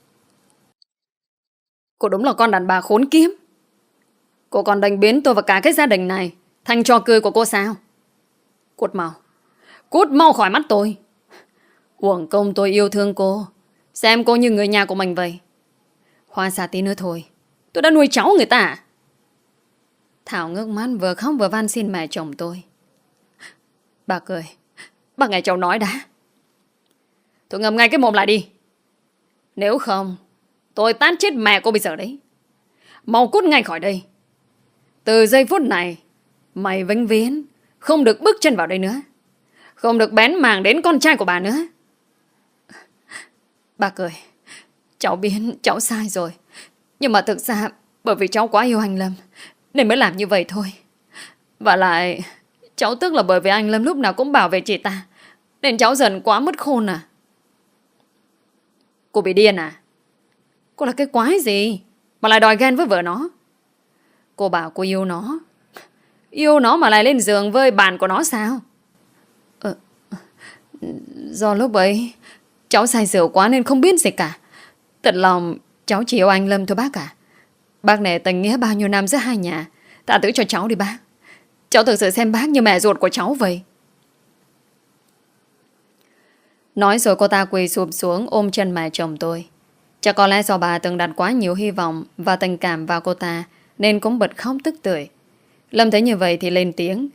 Cô đúng là con đàn bà khốn kiếp. Cô còn đánh biến tôi và cả cái gia đình này thành trò cười của cô sao? Cút mau. Cút mau khỏi mắt tôi. Uổng công tôi yêu thương cô, xem cô như người nhà của mình vậy. Hoa xa tí nữa thôi, tôi đã nuôi cháu người ta à? Thảo ngước mắt vừa khóc vừa van xin mẹ chồng tôi. Bà cười. Bà nghe cháu nói đã. Tôi ngậm ngay cái mồm lại đi. Nếu không tôi tát chết mẹ cô bây giờ đấy. Mau cút ngay khỏi đây. Từ giây phút này mày vĩnh viễn không được bước chân vào đây nữa, không được bén mảng đến con trai của bà nữa. Bà cười. Cháu biết cháu sai rồi, nhưng mà thực ra bởi vì cháu quá yêu anh Lâm nên mới làm như vậy thôi. Và lại cháu tức là bởi vì anh Lâm lúc nào cũng bảo vệ chị ta nên cháu dần quá mất khôn à. Cô bị điên à? Cô là cái quái gì mà lại đòi ghen với vợ nó? Cô bảo cô yêu nó, yêu nó mà lại lên giường với bạn của nó sao? Ờ, do lúc ấy cháu say rượu quá nên không biết gì cả. Thật lòng cháu chỉ yêu anh Lâm thôi bác ạ. Bác nể tình nghĩa bao nhiêu năm giữa hai nhà, tha thứ cho cháu đi bác. Cháu thực sự xem bác như mẹ ruột của cháu vậy. Nói rồi cô ta quỳ sụp xuống ôm chân mẹ chồng tôi. Chắc có lẽ do bà từng đặt quá nhiều hy vọng và tình cảm vào cô ta nên cũng bật khóc tức tưởi. Lâm thấy như vậy thì lên tiếng.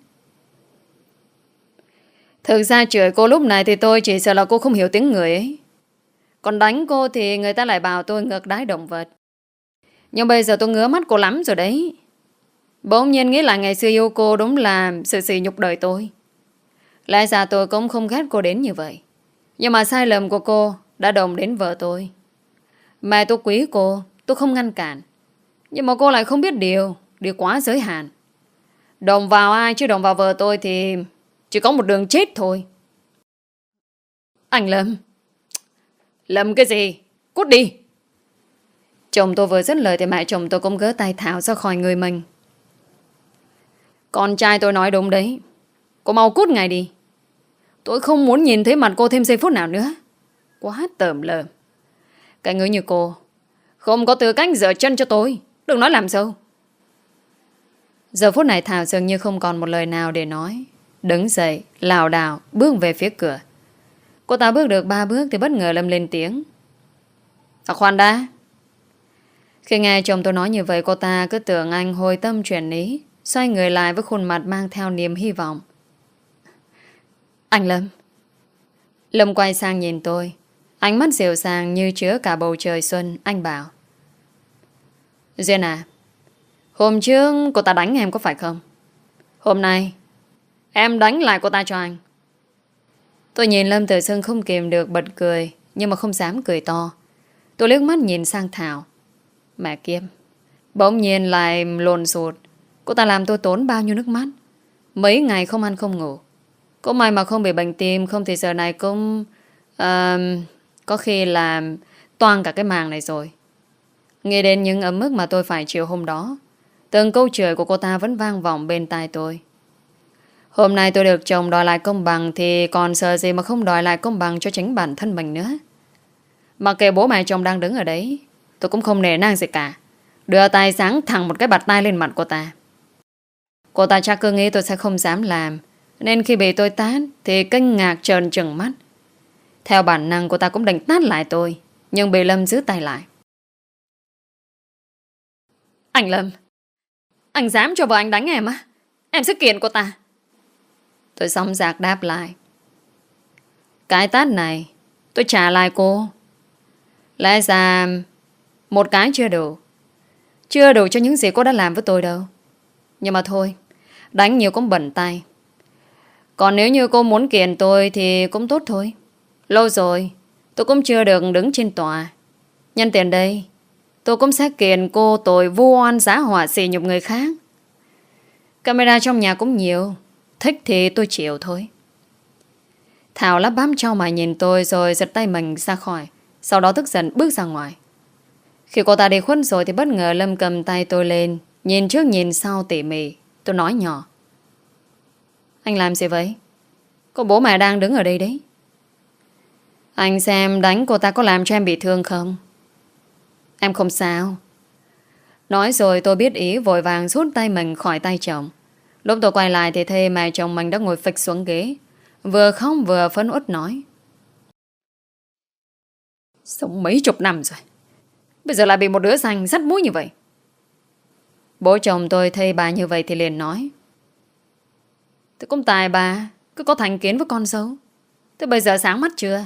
Thực ra chửi cô lúc này thì tôi chỉ sợ là cô không hiểu tiếng người ấy. Còn đánh cô thì người ta lại bảo tôi ngược đái động vật. Nhưng bây giờ tôi ngứa mắt cô lắm rồi đấy. Bỗng nhiên nghĩ là ngày xưa yêu cô đúng là sự sỉ nhục đời tôi. Lẽ ra tôi cũng không ghét cô đến như vậy. Nhưng mà sai lầm của cô đã động đến vợ tôi. Mẹ tôi quý cô, tôi không ngăn cản. Nhưng mà cô lại không biết điều, điều quá giới hạn. Động vào ai chứ động vào vợ tôi thì chỉ có một đường chết thôi. Anh Lâm. Lâm cái gì? Cút đi. Chồng tôi vừa dứt lời thì mẹ chồng tôi cũng gỡ tay Thảo ra khỏi người mình. Con trai tôi nói đúng đấy. Cô mau cút ngay đi. Tôi không muốn nhìn thấy mặt cô thêm giây phút nào nữa. Quá tởm lợm. Cái người như cô không có tư cách dở chân cho tôi. Đừng nói làm dâu. Giờ phút này Thảo dường như không còn một lời nào để nói. Đứng dậy, lảo đảo, bước về phía cửa. Cô ta bước được ba bước thì bất ngờ Lâm lên tiếng. À khoan đã. Khi nghe chồng tôi nói như vậy, cô ta cứ tưởng anh hồi tâm chuyển ý, xoay người lại với khuôn mặt mang theo niềm hy vọng. Anh Lâm. Lâm quay sang nhìn tôi, ánh mắt dịu dàng như chứa cả bầu trời xuân. Anh bảo. Duyên à, hôm trước cô ta đánh em có phải không? Hôm nay em đánh lại cô ta cho anh. Tôi nhìn Lâm tự dưng không kìm được bật cười, nhưng mà không dám cười to. Tôi liếc mắt nhìn sang Thảo. Mẹ kiếp, bỗng nhiên lại lồn xột. Cô ta làm tôi tốn bao nhiêu nước mắt. Mấy ngày không ăn không ngủ. Có may mà không bị bệnh tim, không thì giờ này cũng uh, có khi là toang cả cái màng này rồi. Nghĩ đến những ấm ức mà tôi phải chịu hôm đó, từng câu chửi của cô ta vẫn vang vọng bên tai tôi. Hôm nay tôi được chồng đòi lại công bằng, thì còn sợ gì mà không đòi lại công bằng cho chính bản thân mình nữa. Mặc kệ bố mẹ chồng đang đứng ở đấy, tôi cũng không nể nang gì cả. Đưa tay sáng thẳng một cái bạt tay lên mặt cô ta. Cô ta chắc cứ nghĩ tôi sẽ không dám làm, nên khi bị tôi tát thì kinh ngạc trợn trừng mắt. Theo bản năng cô ta cũng định tát lại tôi, nhưng bị Lâm giữ tay lại. Anh Lâm, anh dám cho vợ anh đánh em á? Em sẽ kiện cô ta. Tôi xõng dạc đáp lại. Cái tát này tôi trả lại cô. Lẽ ra một cái chưa đủ. Chưa đủ cho những gì cô đã làm với tôi đâu. Nhưng mà thôi, đánh nhiều cũng bẩn tay. Còn nếu như cô muốn kiện tôi thì cũng tốt thôi. Lâu rồi tôi cũng chưa được đứng trên tòa. Nhân tiền đây, tôi cũng sẽ kiện cô tội vu oan giá họa sỉ nhục người khác. Camera trong nhà cũng nhiều, thích thì tôi chịu thôi. Thảo lắp bám cho mà nhìn tôi rồi giật tay mình ra khỏi. Sau đó tức giận bước ra ngoài. Khi cô ta đi khuất rồi thì bất ngờ Lâm cầm tay tôi lên, nhìn trước nhìn sau tỉ mỉ. Tôi nói nhỏ. Anh làm gì vậy? Có bố mẹ đang đứng ở đây đấy. Anh xem đánh cô ta có làm cho em bị thương không? Em không sao. Nói rồi tôi biết ý, vội vàng rút tay mình khỏi tay chồng. Lúc tôi quay lại thì thấy mẹ chồng mình đã ngồi phịch xuống ghế, vừa khóc vừa phấn uất nói. Sống mấy chục năm rồi, bây giờ lại bị một đứa xanh dắt mũi như vậy. Bố chồng tôi thấy bà như vậy thì liền nói. Thế cũng tài bà cứ có thành kiến với con dâu. Thế bây giờ sáng mắt chưa?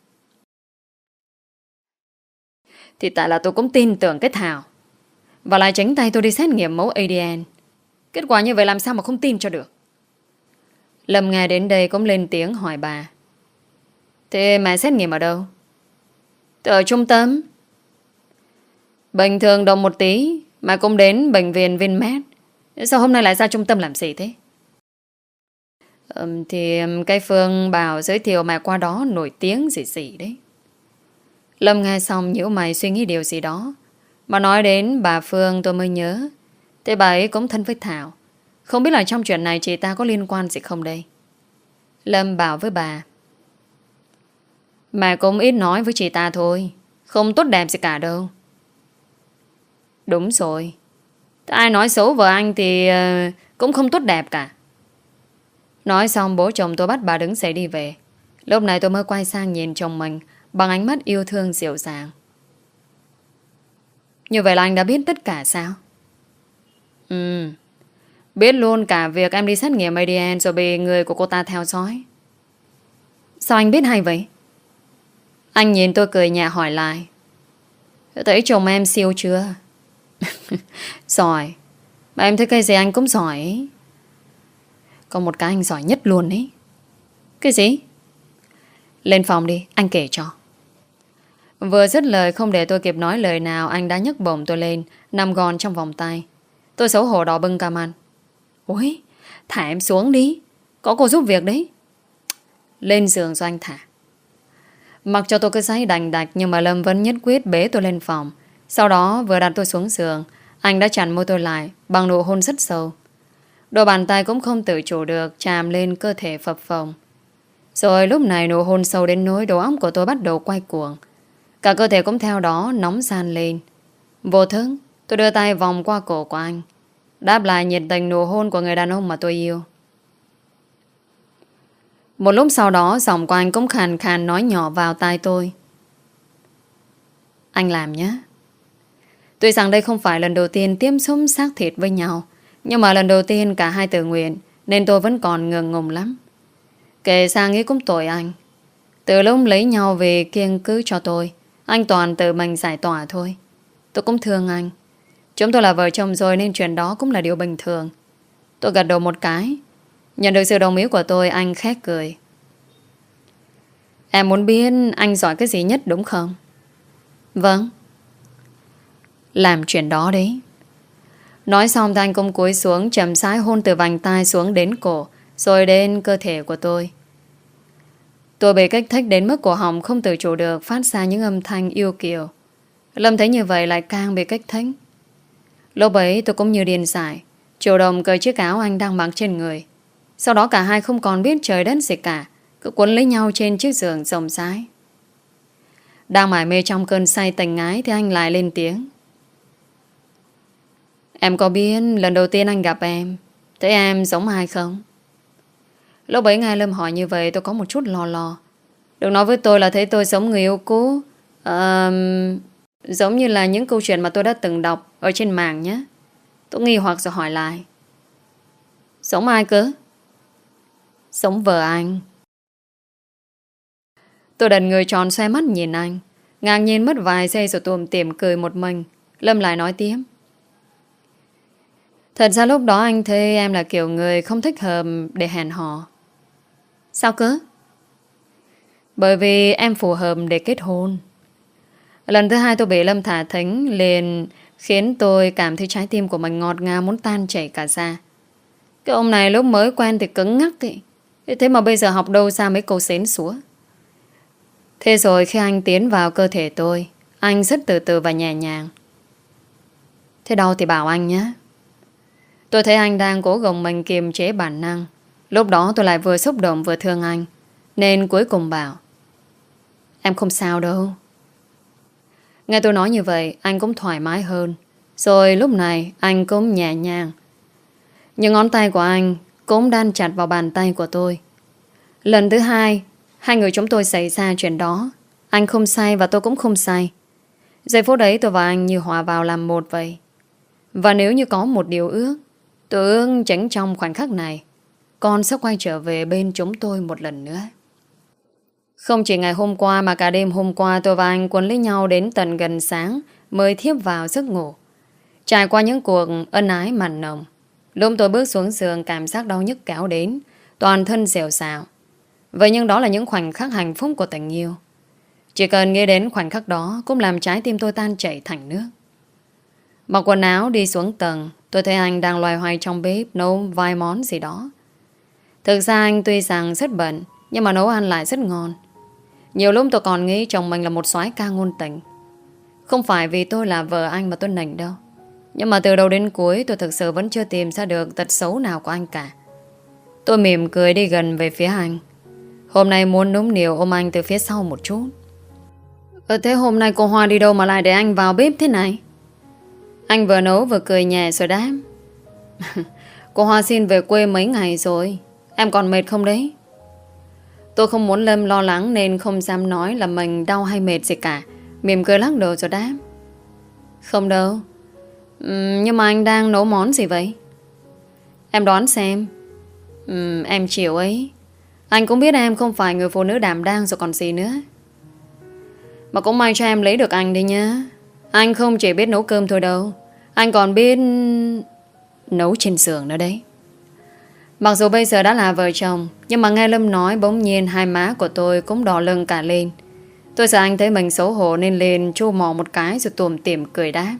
Thì tại là tôi cũng tin tưởng cái Thảo, và lại tránh tay tôi đi xét nghiệm mẫu a đê en. Kết quả như vậy làm sao mà không tin cho được. Lâm nghe đến đây cũng lên tiếng hỏi bà. Thế mẹ xét nghiệm ở đâu? Ở trung tâm. Bình thường đồng một tí mà cũng đến bệnh viện Vinmed. Sao hôm nay lại ra trung tâm làm gì thế? Ừ, thì cái Phương bảo giới thiệu mẹ qua đó nổi tiếng gì gì đấy. Lâm nghe xong nhíu mày suy nghĩ điều gì đó. Mà nói đến bà Phương tôi mới nhớ. Thế bà ấy cũng thân với Thảo. Không biết là trong chuyện này chị ta có liên quan gì không đây? Lâm bảo với bà. Mẹ cũng ít nói với chị ta thôi, không tốt đẹp gì cả đâu. Đúng rồi, ai nói xấu vợ anh thì uh, cũng không tốt đẹp cả. Nói xong bố chồng tôi bắt bà đứng dậy đi về. Lúc này tôi mới quay sang nhìn chồng mình bằng ánh mắt yêu thương dịu dàng. Như vậy là anh đã biết tất cả sao? Ừ, biết luôn cả việc em đi xét nghiệm a đê en rồi bị người của cô ta theo dõi. Sao anh biết hay vậy? Anh nhìn tôi cười nhẹ hỏi lại. Thấy chồng em siêu chưa? Giỏi. Mà em thấy cái gì anh cũng giỏi ấy. Có một cái anh giỏi nhất luôn ấy. Cái gì? Lên phòng đi, anh kể cho. Vừa dứt lời không để tôi kịp nói lời nào, anh đã nhấc bổng tôi lên, nằm gọn trong vòng tay. Tôi xấu hổ đỏ bừng cả mặt. Ôi, thả em xuống đi, có cô giúp việc đấy. Lên giường cho anh thả. Mặc cho tôi cứ giấy đành đạch, nhưng mà Lâm vẫn nhất quyết bế tôi lên phòng. Sau đó vừa đặt tôi xuống giường, anh đã chặn môi tôi lại bằng nụ hôn rất sâu. Đôi bàn tay cũng không tự chủ được chạm lên cơ thể phập phồng. Rồi lúc này nụ hôn sâu đến nỗi đầu óc của tôi bắt đầu quay cuồng. Cả cơ thể cũng theo đó nóng san lên. Vô thức tôi đưa tay vòng qua cổ của anh, đáp lại nhiệt tình nụ hôn của người đàn ông mà tôi yêu. Một lúc sau đó giọng của anh cũng khàn khàn nói nhỏ vào tai tôi. Anh làm nhé. Tuy rằng đây không phải lần đầu tiên tiếp xúc xác thịt với nhau, nhưng mà lần đầu tiên cả hai tự nguyện, nên tôi vẫn còn ngượng ngùng lắm. Kể sang nghĩ cũng tội anh. Từ lúc lấy nhau về kiêng cứ cho tôi, anh toàn tự mình giải tỏa thôi. Tôi cũng thương anh. Chúng tôi là vợ chồng rồi nên chuyện đó cũng là điều bình thường. Tôi gật đầu một cái. Nhận được sự đồng ý của tôi, anh khét cười. Em muốn biết anh giỏi cái gì nhất đúng không? Vâng. Làm chuyện đó đấy. Nói xong thì anh cũng cúi xuống chậm rãi hôn từ vành tai xuống đến cổ, rồi đến cơ thể của tôi. Tôi bị kích thích đến mức cổ họng không tự chủ được phát ra những âm thanh yêu kiều. Lâm thấy như vậy lại càng bị kích thích. Lúc ấy tôi cũng như điên dại, chủ động cởi chiếc áo anh đang mặc trên người. Sau đó cả hai không còn biết trời đất gì cả, cứ quấn lấy nhau trên chiếc giường rộng rãi. Đang mải mê trong cơn say tình ái thì anh lại lên tiếng. Em có biết lần đầu tiên anh gặp em thấy em giống ai không? Lúc ấy nghe Lâm hỏi như vậy tôi có một chút lo lo. Đừng nói với tôi là thấy tôi giống người yêu cũ. à, Giống như là những câu chuyện mà tôi đã từng đọc ở trên mạng nhé. Tôi nghi hoặc rồi hỏi lại. Giống ai cơ? Giống vợ anh. Tôi đặt người tròn xoay mắt nhìn anh, ngạc nhiên mất vài giây rồi tùm tìm cười một mình. Lâm lại nói tiếp. Thật ra lúc đó anh thấy em là kiểu người không thích hợp để hẹn hò. Sao cơ? Bởi vì em phù hợp để kết hôn. Lần thứ hai tôi bị Lâm thả thính liền khiến tôi cảm thấy trái tim của mình ngọt ngào muốn tan chảy cả ra. Cái ông này lúc mới quen thì cứng ngắc ý. Thế mà bây giờ học đâu ra mấy câu xến xúa. Thế rồi khi anh tiến vào cơ thể tôi, anh rất từ từ và nhẹ nhàng. Thế đau thì bảo anh nhé. Tôi thấy anh đang cố gồng mình kiềm chế bản năng. Lúc đó tôi lại vừa xúc động vừa thương anh, nên cuối cùng bảo. Em không sao đâu. Nghe tôi nói như vậy anh cũng thoải mái hơn. Rồi lúc này anh cũng nhẹ nhàng. Những ngón tay của anh cũng đan chặt vào bàn tay của tôi. Lần thứ hai hai người chúng tôi xảy ra chuyện đó. Anh không say và tôi cũng không say. Giây phút đấy tôi và anh như hòa vào làm một vậy. Và nếu như có một điều ước, tôi ước tránh trong khoảnh khắc này con sẽ quay trở về bên chúng tôi một lần nữa. Không chỉ ngày hôm qua mà cả đêm hôm qua tôi và anh quấn lấy nhau đến tận gần sáng mới thiếp vào giấc ngủ. Trải qua những cuộc ân ái mặn nồng. Lúc tôi bước xuống giường cảm giác đau nhức kéo đến, toàn thân dẻo xào. Vậy nhưng đó là những khoảnh khắc hạnh phúc của tình yêu. Chỉ cần nghĩ đến khoảnh khắc đó cũng làm trái tim tôi tan chảy thành nước. Mặc quần áo đi xuống tầng, tôi thấy anh đang loay hoay trong bếp nấu vài món gì đó. Thực ra anh tuy rằng rất bận, nhưng mà nấu ăn lại rất ngon. Nhiều lúc tôi còn nghĩ chồng mình là một soái ca ngôn tình. Không phải vì tôi là vợ anh mà tôi nịnh đâu. Nhưng mà từ đầu đến cuối tôi thực sự vẫn chưa tìm ra được tật xấu nào của anh cả. Tôi mỉm cười đi gần về phía anh. Hôm nay muốn nũng nịu ôm anh từ phía sau một chút. Ờ thế hôm nay cô Hoa đi đâu mà lại để anh vào bếp thế này? Anh vừa nấu vừa cười nhẹ rồi đáp. Cô Hoa xin về quê mấy ngày rồi. Em còn mệt không đấy? Tôi không muốn Lâm lo lắng nên không dám nói là mình đau hay mệt gì cả. Mỉm cười lắc đầu rồi đáp. Không đâu. uhm, Nhưng mà anh đang nấu món gì vậy? Em đoán xem. uhm, Em chịu ấy. Anh cũng biết em không phải người phụ nữ đảm đang rồi còn gì nữa. Mà cũng may cho em lấy được anh đi nhá. Anh không chỉ biết nấu cơm thôi đâu, anh còn biết nấu trên giường nữa đấy. Mặc dù bây giờ đã là vợ chồng, nhưng mà nghe Lâm nói bỗng nhiên hai má của tôi cũng đỏ lưng cả lên. Tôi sợ anh thấy mình xấu hổ nên lên chu mò một cái rồi tùm tìm cười đáp.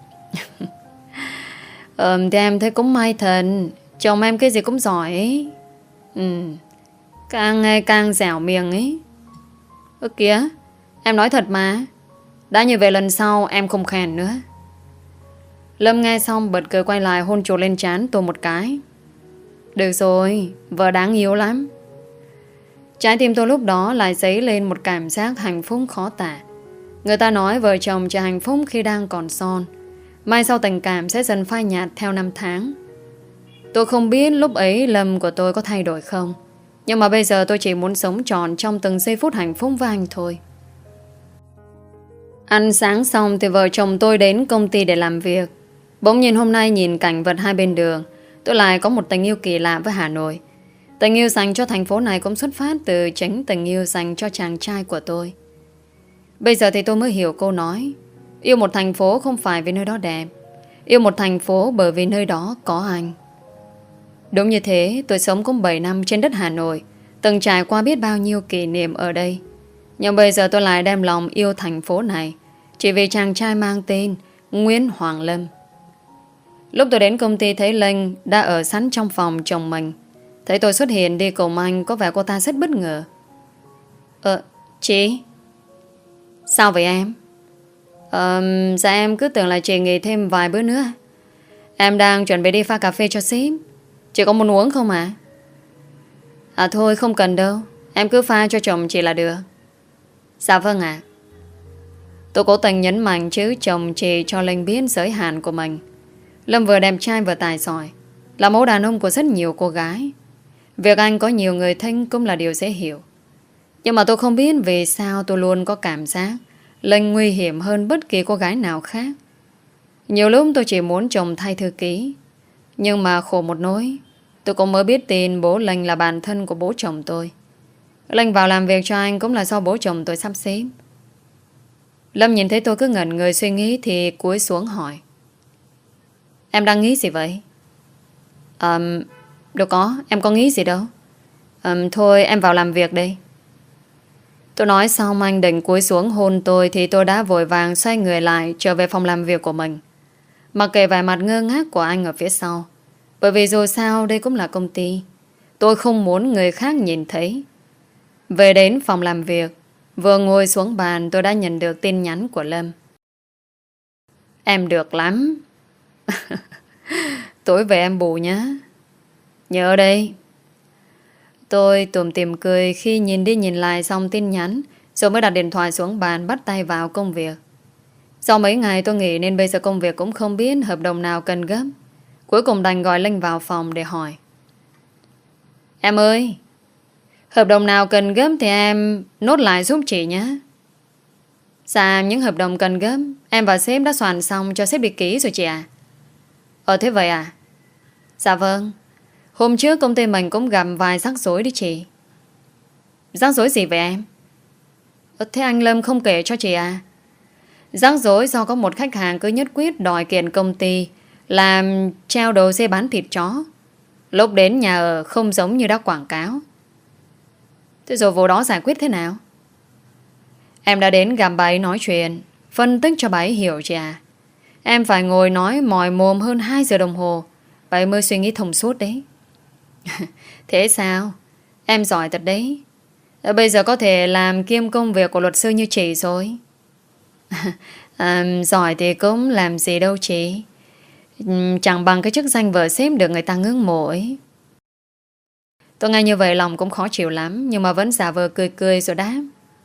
Ờm thì em thấy cũng may thật. Chồng em cái gì cũng giỏi ấy. Ừ, càng ngày càng dẻo miệng ấy. Ơ kìa, em nói thật mà. Đã như vậy lần sau em không khen nữa. Lâm nghe xong bật cười quay lại hôn chột lên trán tôi một cái. Được rồi, vợ đáng yêu lắm. Trái tim tôi lúc đó lại dấy lên một cảm giác hạnh phúc khó tả. Người ta nói vợ chồng chỉ hạnh phúc khi đang còn son. Mai sau tình cảm sẽ dần phai nhạt theo năm tháng. Tôi không biết lúc ấy Lâm của tôi có thay đổi không. Nhưng mà bây giờ tôi chỉ muốn sống trọn trong từng giây phút hạnh phúc với anh thôi. Ăn sáng xong thì vợ chồng tôi đến công ty để làm việc. Bỗng nhiên hôm nay nhìn cảnh vật hai bên đường, tôi lại có một tình yêu kỳ lạ với Hà Nội. Tình yêu dành cho thành phố này cũng xuất phát từ chính tình yêu dành cho chàng trai của tôi. Bây giờ thì tôi mới hiểu câu nói. Yêu một thành phố không phải vì nơi đó đẹp. Yêu một thành phố bởi vì nơi đó có anh. Đúng như thế, tôi sống cũng bảy năm trên đất Hà Nội, từng trải qua biết bao nhiêu kỷ niệm ở đây. Nhưng bây giờ tôi lại đem lòng yêu thành phố này chỉ vì chàng trai mang tên Nguyễn Hoàng Lâm. Lúc tôi đến công ty thấy Linh đã ở sẵn trong phòng chồng mình. Thấy tôi xuất hiện đi cùng anh, có vẻ cô ta rất bất ngờ. Ờ, chị? Sao vậy em? Ờm, Dạ em cứ tưởng là chị nghỉ thêm vài bữa nữa. Em đang chuẩn bị đi pha cà phê cho sếp. Chị có muốn uống không ạ? À thôi không cần đâu. Em cứ pha cho chồng chị là được. Dạ vâng ạ. Tôi cố tình nhấn mạnh chứ chồng chị cho Linh biết giới hạn của mình. Lâm vừa đẹp trai vừa tài giỏi, là mẫu đàn ông của rất nhiều cô gái. Việc anh có nhiều người thích cũng là điều dễ hiểu. Nhưng mà tôi không biết vì sao tôi luôn có cảm giác Linh nguy hiểm hơn bất kỳ cô gái nào khác. Nhiều lúc tôi chỉ muốn chồng thay thư ký. Nhưng mà khổ một nỗi, tôi cũng mới biết tin bố Linh là bạn thân của bố chồng tôi. Linh vào làm việc cho anh cũng là do bố chồng tôi sắp xếp. Lâm nhìn thấy tôi cứ ngẩn người suy nghĩ thì cúi xuống hỏi: Em đang nghĩ gì vậy? um, Đâu có, em có nghĩ gì đâu. um, Thôi em vào làm việc đây. Tôi nói xong anh định cúi xuống hôn tôi thì tôi đã vội vàng xoay người lại trở về phòng làm việc của mình. Mặc kệ vẻ mặt ngơ ngác của anh ở phía sau. Bởi vì dù sao đây cũng là công ty, tôi không muốn người khác nhìn thấy. Về đến phòng làm việc, vừa ngồi xuống bàn tôi đã nhận được tin nhắn của Lâm. Em được lắm. Tối về em bù nhé. Nhớ đây. Tôi tủm tỉm cười khi nhìn đi nhìn lại xong tin nhắn, rồi mới đặt điện thoại xuống bàn bắt tay vào công việc. Sau mấy ngày tôi nghỉ nên bây giờ công việc cũng không biết hợp đồng nào cần gấp. Cuối cùng đành gọi Linh vào phòng để hỏi: Em ơi, hợp đồng nào cần gấp thì em nốt lại giúp chị nhé. Dạ, những hợp đồng cần gấp em và sếp đã soạn xong cho sếp đi ký rồi chị à? Ờ thế vậy à? Dạ vâng. Hôm trước công ty mình cũng gặp vài rắc rối đi chị. Rắc rối gì vậy em? Ờ, thế anh Lâm không kể cho chị à? Rắc rối do có một khách hàng cứ nhất quyết đòi kiện công ty làm treo đầu dây bán thịt chó. Lúc đến nhà ở không giống như đã quảng cáo. Thế rồi vụ đó giải quyết thế nào? Em đã đến gặp bà ấy nói chuyện, phân tích cho bà ấy hiểu chị à. Em phải ngồi nói mòi mồm hơn hai giờ đồng hồ, bà ấy mới suy nghĩ thông suốt đấy. Thế sao? Em giỏi thật đấy. Bây giờ có thể làm kiêm công việc của luật sư như chị rồi. à, Giỏi thì cũng làm gì đâu chị. Chẳng bằng cái chức danh vợ sếp được người ta ngưỡng mộ ấy. Tôi nghe như vậy lòng cũng khó chịu lắm, nhưng mà vẫn giả vờ cười cười rồi đáp: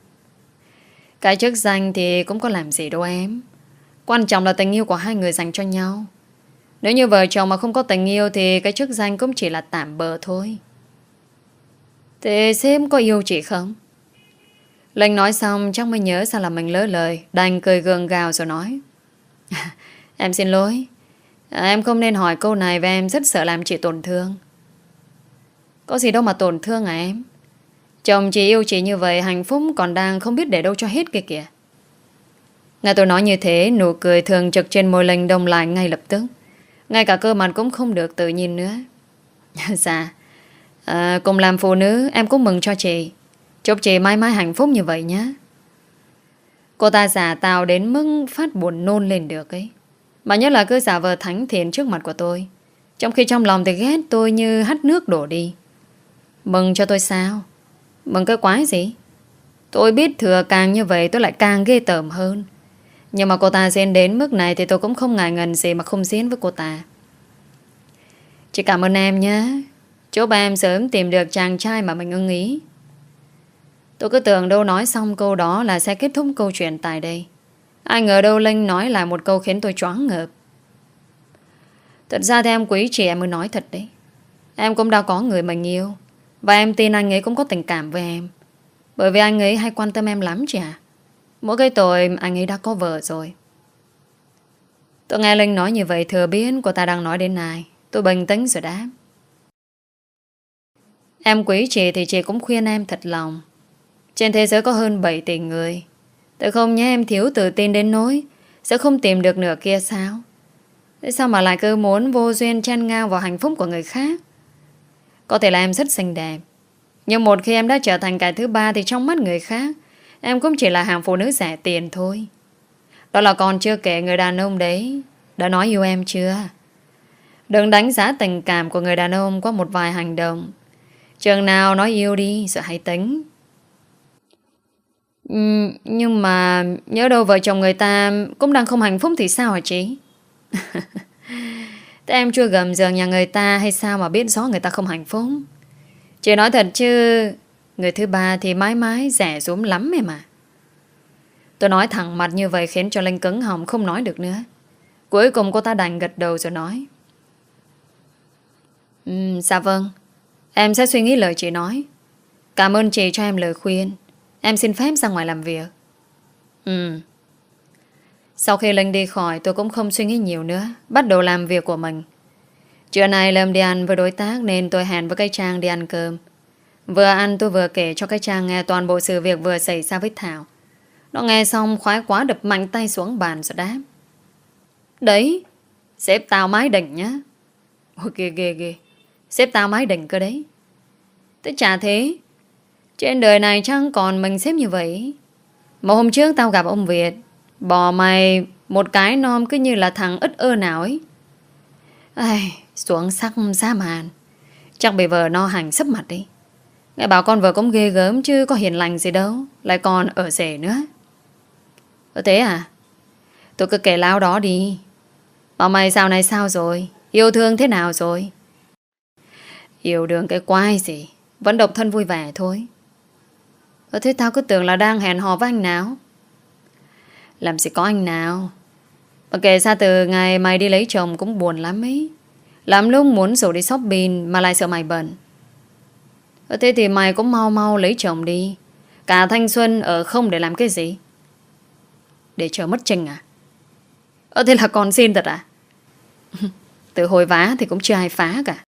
Cái chức danh thì cũng có làm gì đâu em. Quan trọng là tình yêu của hai người dành cho nhau. Nếu như vợ chồng mà không có tình yêu thì cái chức danh cũng chỉ là tạm bợ thôi. Thế sếp có yêu chị không? Linh nói xong chắc mới nhớ sao là mình lỡ lời, đành cười gượng gạo rồi nói: Em xin lỗi, à, em không nên hỏi câu này và em rất sợ làm chị tổn thương. Có gì đâu mà tổn thương à em. Chồng chị yêu chị như vậy hạnh phúc còn đang không biết để đâu cho hết kìa kìa. Nghe tôi nói như thế, nụ cười thường trực trên môi Linh đông lại ngay lập tức. Ngay cả cơ mặt cũng không được tự nhiên nữa. Dạ, à, cùng làm phụ nữ em cũng mừng cho chị. Chúc chị mãi mãi hạnh phúc như vậy nhé. Cô ta giả tạo đến mức phát buồn nôn lên được ấy. Mà nhất là cứ giả vờ thánh thiện trước mặt của tôi, trong khi trong lòng thì ghét tôi như hắt nước đổ đi. Mừng cho tôi sao? Mừng cái quái gì? Tôi biết thừa càng như vậy tôi lại càng ghê tởm hơn. Nhưng mà cô ta diễn đến mức này thì tôi cũng không ngại ngần gì mà không diễn với cô ta. Chị cảm ơn em nhé. Chúc em sớm tìm được chàng trai mà mình ưng ý. Tôi cứ tưởng đâu nói xong câu đó là sẽ kết thúc câu chuyện tại đây. Ai ngờ đâu Linh nói lại một câu khiến tôi choáng ngợp. Thật ra thì em quý chị em mới nói thật đấy. Em cũng đã có người mình yêu, và em tin anh ấy cũng có tình cảm với em. Bởi vì anh ấy hay quan tâm em lắm chị ạ. Mỗi cái tội anh ấy đã có vợ rồi. Tôi nghe Linh nói như vậy thừa biết cô ta đang nói đến ai. Tôi bình tĩnh rồi đáp: Em quý chị thì chị cũng khuyên em thật lòng. Trên thế giới có hơn bảy tỷ người. Tôi không nhé em thiếu tự tin đến nỗi sẽ không tìm được nửa kia sao? Thế sao mà lại cứ muốn vô duyên chen ngang vào hạnh phúc của người khác? Có thể là em rất xinh đẹp, nhưng một khi em đã trở thành cái thứ ba thì trong mắt người khác em cũng chỉ là hàng phụ nữ rẻ tiền thôi. Đó là còn chưa kể người đàn ông đấy đã nói yêu em chưa. Đừng đánh giá tình cảm của người đàn ông qua một vài hành động. Chừng nào nói yêu đi rồi hãy tính. Ừm, Nhưng mà nhớ đâu vợ chồng người ta cũng đang không hạnh phúc thì sao hả chị? Thế em chưa gầm giường nhà người ta hay sao mà biết rõ người ta không hạnh phúc? Chị nói thật chứ, người thứ ba thì mãi mãi rẻ rúm lắm em mà. Tôi nói thẳng mặt như vậy khiến cho Linh cứng họng không nói được nữa. Cuối cùng cô ta đành gật đầu rồi nói. "Ừm, dạ vâng, em sẽ suy nghĩ lời chị nói. Cảm ơn chị cho em lời khuyên. Em xin phép ra ngoài làm việc." Ừ. Sau khi Linh đi khỏi, tôi cũng không suy nghĩ nhiều nữa, bắt đầu làm việc của mình. Trưa nay Lâm đi ăn với đối tác nên tôi hẹn với cái Trang đi ăn cơm. Vừa ăn tôi vừa kể cho cái Trang nghe toàn bộ sự việc vừa xảy ra với Thảo. Nó nghe xong khoái quá đập mạnh tay xuống bàn rồi đáp. "Đấy, sếp tao mái đỉnh nhá." Ôi ghê ghê ghê, sếp tao mái đỉnh cơ đấy. Thế chả thế, trên đời này chẳng còn mình sếp như vậy. Mà hôm trước tao gặp ông Việt, bỏ mày một cái nom cứ như là thằng ất ơ nào ấy. Ai, xuống sắc xa màn. Chắc bị vợ no hành sấp mặt đi. Nghe bảo con vợ cũng ghê gớm chứ có hiền lành gì đâu, lại còn ở rể nữa. Ờ thế à? Tôi cứ kể láo đó đi. Bảo mày dạo này sao rồi? Yêu thương thế nào rồi? Yêu đương cái quái gì, vẫn độc thân vui vẻ thôi. Ờ thế tao cứ tưởng là đang hẹn hò với anh nào. Làm gì có anh nào. Mà kể ra từ ngày mày đi lấy chồng cũng buồn lắm ấy. Lắm lúc muốn rủ đi shopping mà lại sợ mày bận. Ờ thế thì mày cũng mau mau lấy chồng đi. Cả thanh xuân ở không để làm cái gì? Để chờ mất Trinh à? Ờ thế là còn xin thật à? Từ hồi vá thì cũng chưa ai phá cả.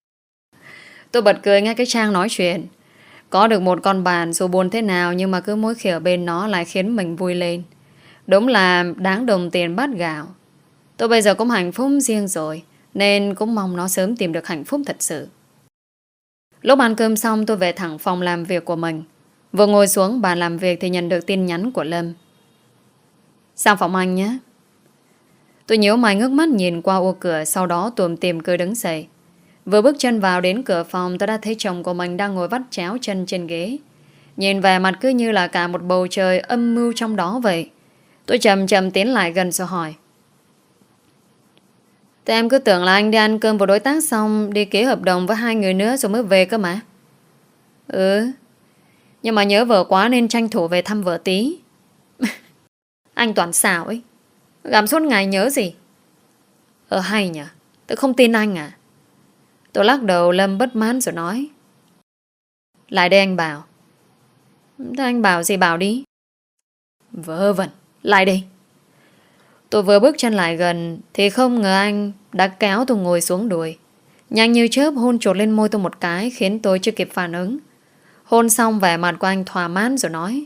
Tôi bật cười nghe cái Trang nói chuyện. Có được một con bạn dù buồn thế nào nhưng mà cứ mỗi khi ở bên nó lại khiến mình vui lên. Đúng là đáng đồng tiền bát gạo. Tôi bây giờ cũng hạnh phúc riêng rồi nên cũng mong nó sớm tìm được hạnh phúc thật sự. Lúc ăn cơm xong tôi về thẳng phòng làm việc của mình. Vừa ngồi xuống bàn làm việc thì nhận được tin nhắn của Lâm. "Sang phòng anh nhé." Tôi nhíu mày ngước mắt nhìn qua ô cửa, sau đó tủm tỉm cười đứng dậy. Vừa bước chân vào đến cửa phòng tôi đã thấy chồng của mình đang ngồi vắt chéo chân trên ghế. Nhìn vẻ mặt cứ như là cả một bầu trời âm mưu trong đó vậy. Tôi chậm chậm tiến lại gần rồi hỏi. "Thế em cứ tưởng là anh đi ăn cơm với đối tác xong đi ký hợp đồng với hai người nữa rồi mới về cơ mà." "Ừ, nhưng mà nhớ vợ quá nên tranh thủ về thăm vợ tí." Anh toàn xạo ấy. Gặp suốt ngày nhớ gì. Ờ hay nhỉ, tôi không tin anh à. Tôi lắc đầu Lâm bất mãn rồi nói. "Lại đây anh bảo." "Thế anh bảo gì bảo đi." "Vớ vẩn, lại đây." Tôi vừa bước chân lại gần thì không ngờ anh đã kéo tôi ngồi xuống đùi. Nhanh như chớp hôn chột lên môi tôi một cái khiến tôi chưa kịp phản ứng. Hôn xong vẻ mặt của anh thỏa mãn rồi nói.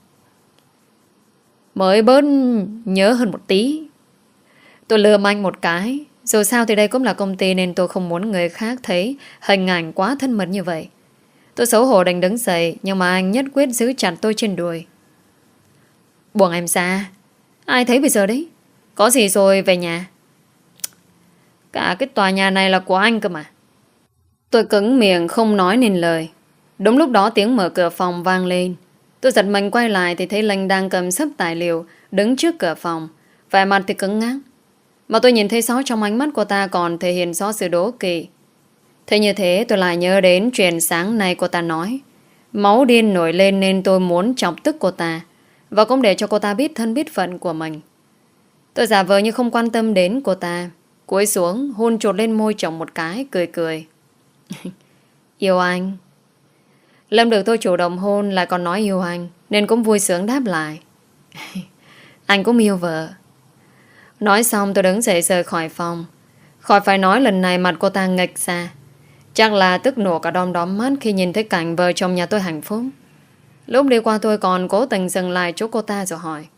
"Mới bớt nhớ hơn một tí." Tôi lườm anh một cái. Dù sao thì đây cũng là công ty nên tôi không muốn người khác thấy hình ảnh quá thân mật như vậy. Tôi xấu hổ đành đứng dậy nhưng mà anh nhất quyết giữ chặt tôi trên đùi. "Buông em ra. Ai thấy bây giờ đấy. Có gì rồi về nhà." "Cả cái tòa nhà này là của anh cơ mà." Tôi cứng miệng không nói nên lời. Đúng lúc đó tiếng mở cửa phòng vang lên. Tôi giật mình quay lại thì thấy Linh đang cầm sấp tài liệu đứng trước cửa phòng. Vẻ mặt thì cứng ngắc. Mà tôi nhìn thấy rõ trong ánh mắt cô ta còn thể hiện rõ sự đố kỵ. Thế như thế tôi lại nhớ đến chuyện sáng nay cô ta nói. Máu điên nổi lên nên tôi muốn chọc tức cô ta. Và cũng để cho cô ta biết thân biết phận của mình. Tôi giả vờ như không quan tâm đến cô ta. Cúi xuống hôn chột lên môi chồng một cái. Cười cười. "Yêu anh." Lâm được tôi chủ động hôn lại còn nói yêu anh nên cũng vui sướng đáp lại. "Anh cũng yêu vợ." Nói xong tôi đứng dậy rời khỏi phòng. Khỏi phải nói lần này mặt cô ta nghệch ra. Chắc là tức nổ cả đom đóm mắt khi nhìn thấy cảnh vợ chồng nhà tôi hạnh phúc. Lúc đi qua tôi còn cố tình dừng lại chỗ cô ta rồi hỏi.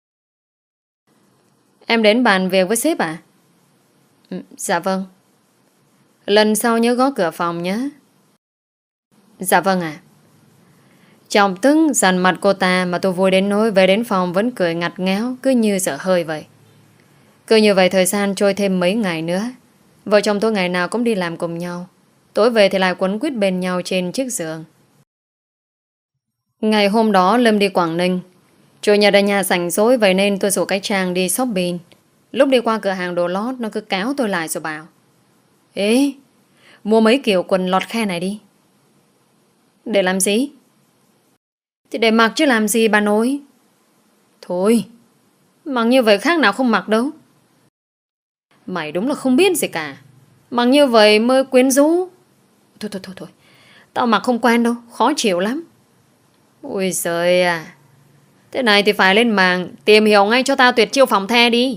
"Em đến bàn việc với sếp à?" "Ừ, dạ vâng." "Lần sau nhớ gõ cửa phòng nhé." "Dạ vâng ạ." Chồng tức dằn mặt cô ta mà tôi vui đến nỗi về đến phòng vẫn cười ngặt nghéo cứ như dở hơi vậy. Cứ như vậy thời gian trôi thêm mấy ngày nữa. Vợ chồng tôi ngày nào cũng đi làm cùng nhau. Tối về thì lại quấn quýt bên nhau trên chiếc giường. Ngày hôm đó Lâm đi Quảng Ninh. Chủ nhật ở nhà rảnh rỗi, vậy nên tôi rủ cái Trang đi shopping. Lúc đi qua cửa hàng đồ lót, nó cứ kéo tôi lại rồi bảo: Ê, mua mấy kiểu quần lọt khe này đi. Để làm gì? Thì để mặc chứ làm gì bà nội. Thôi, mặc như vậy khác nào không mặc đâu. Mày đúng là không biết gì cả. Mặc như vậy mới quyến rũ. Thôi thôi thôi thôi, tao mặc không quen đâu, khó chịu lắm. Ôi giời à, thế này thì phải lên mạng tìm hiểu ngay cho tao tuyệt chiêu phòng the đi.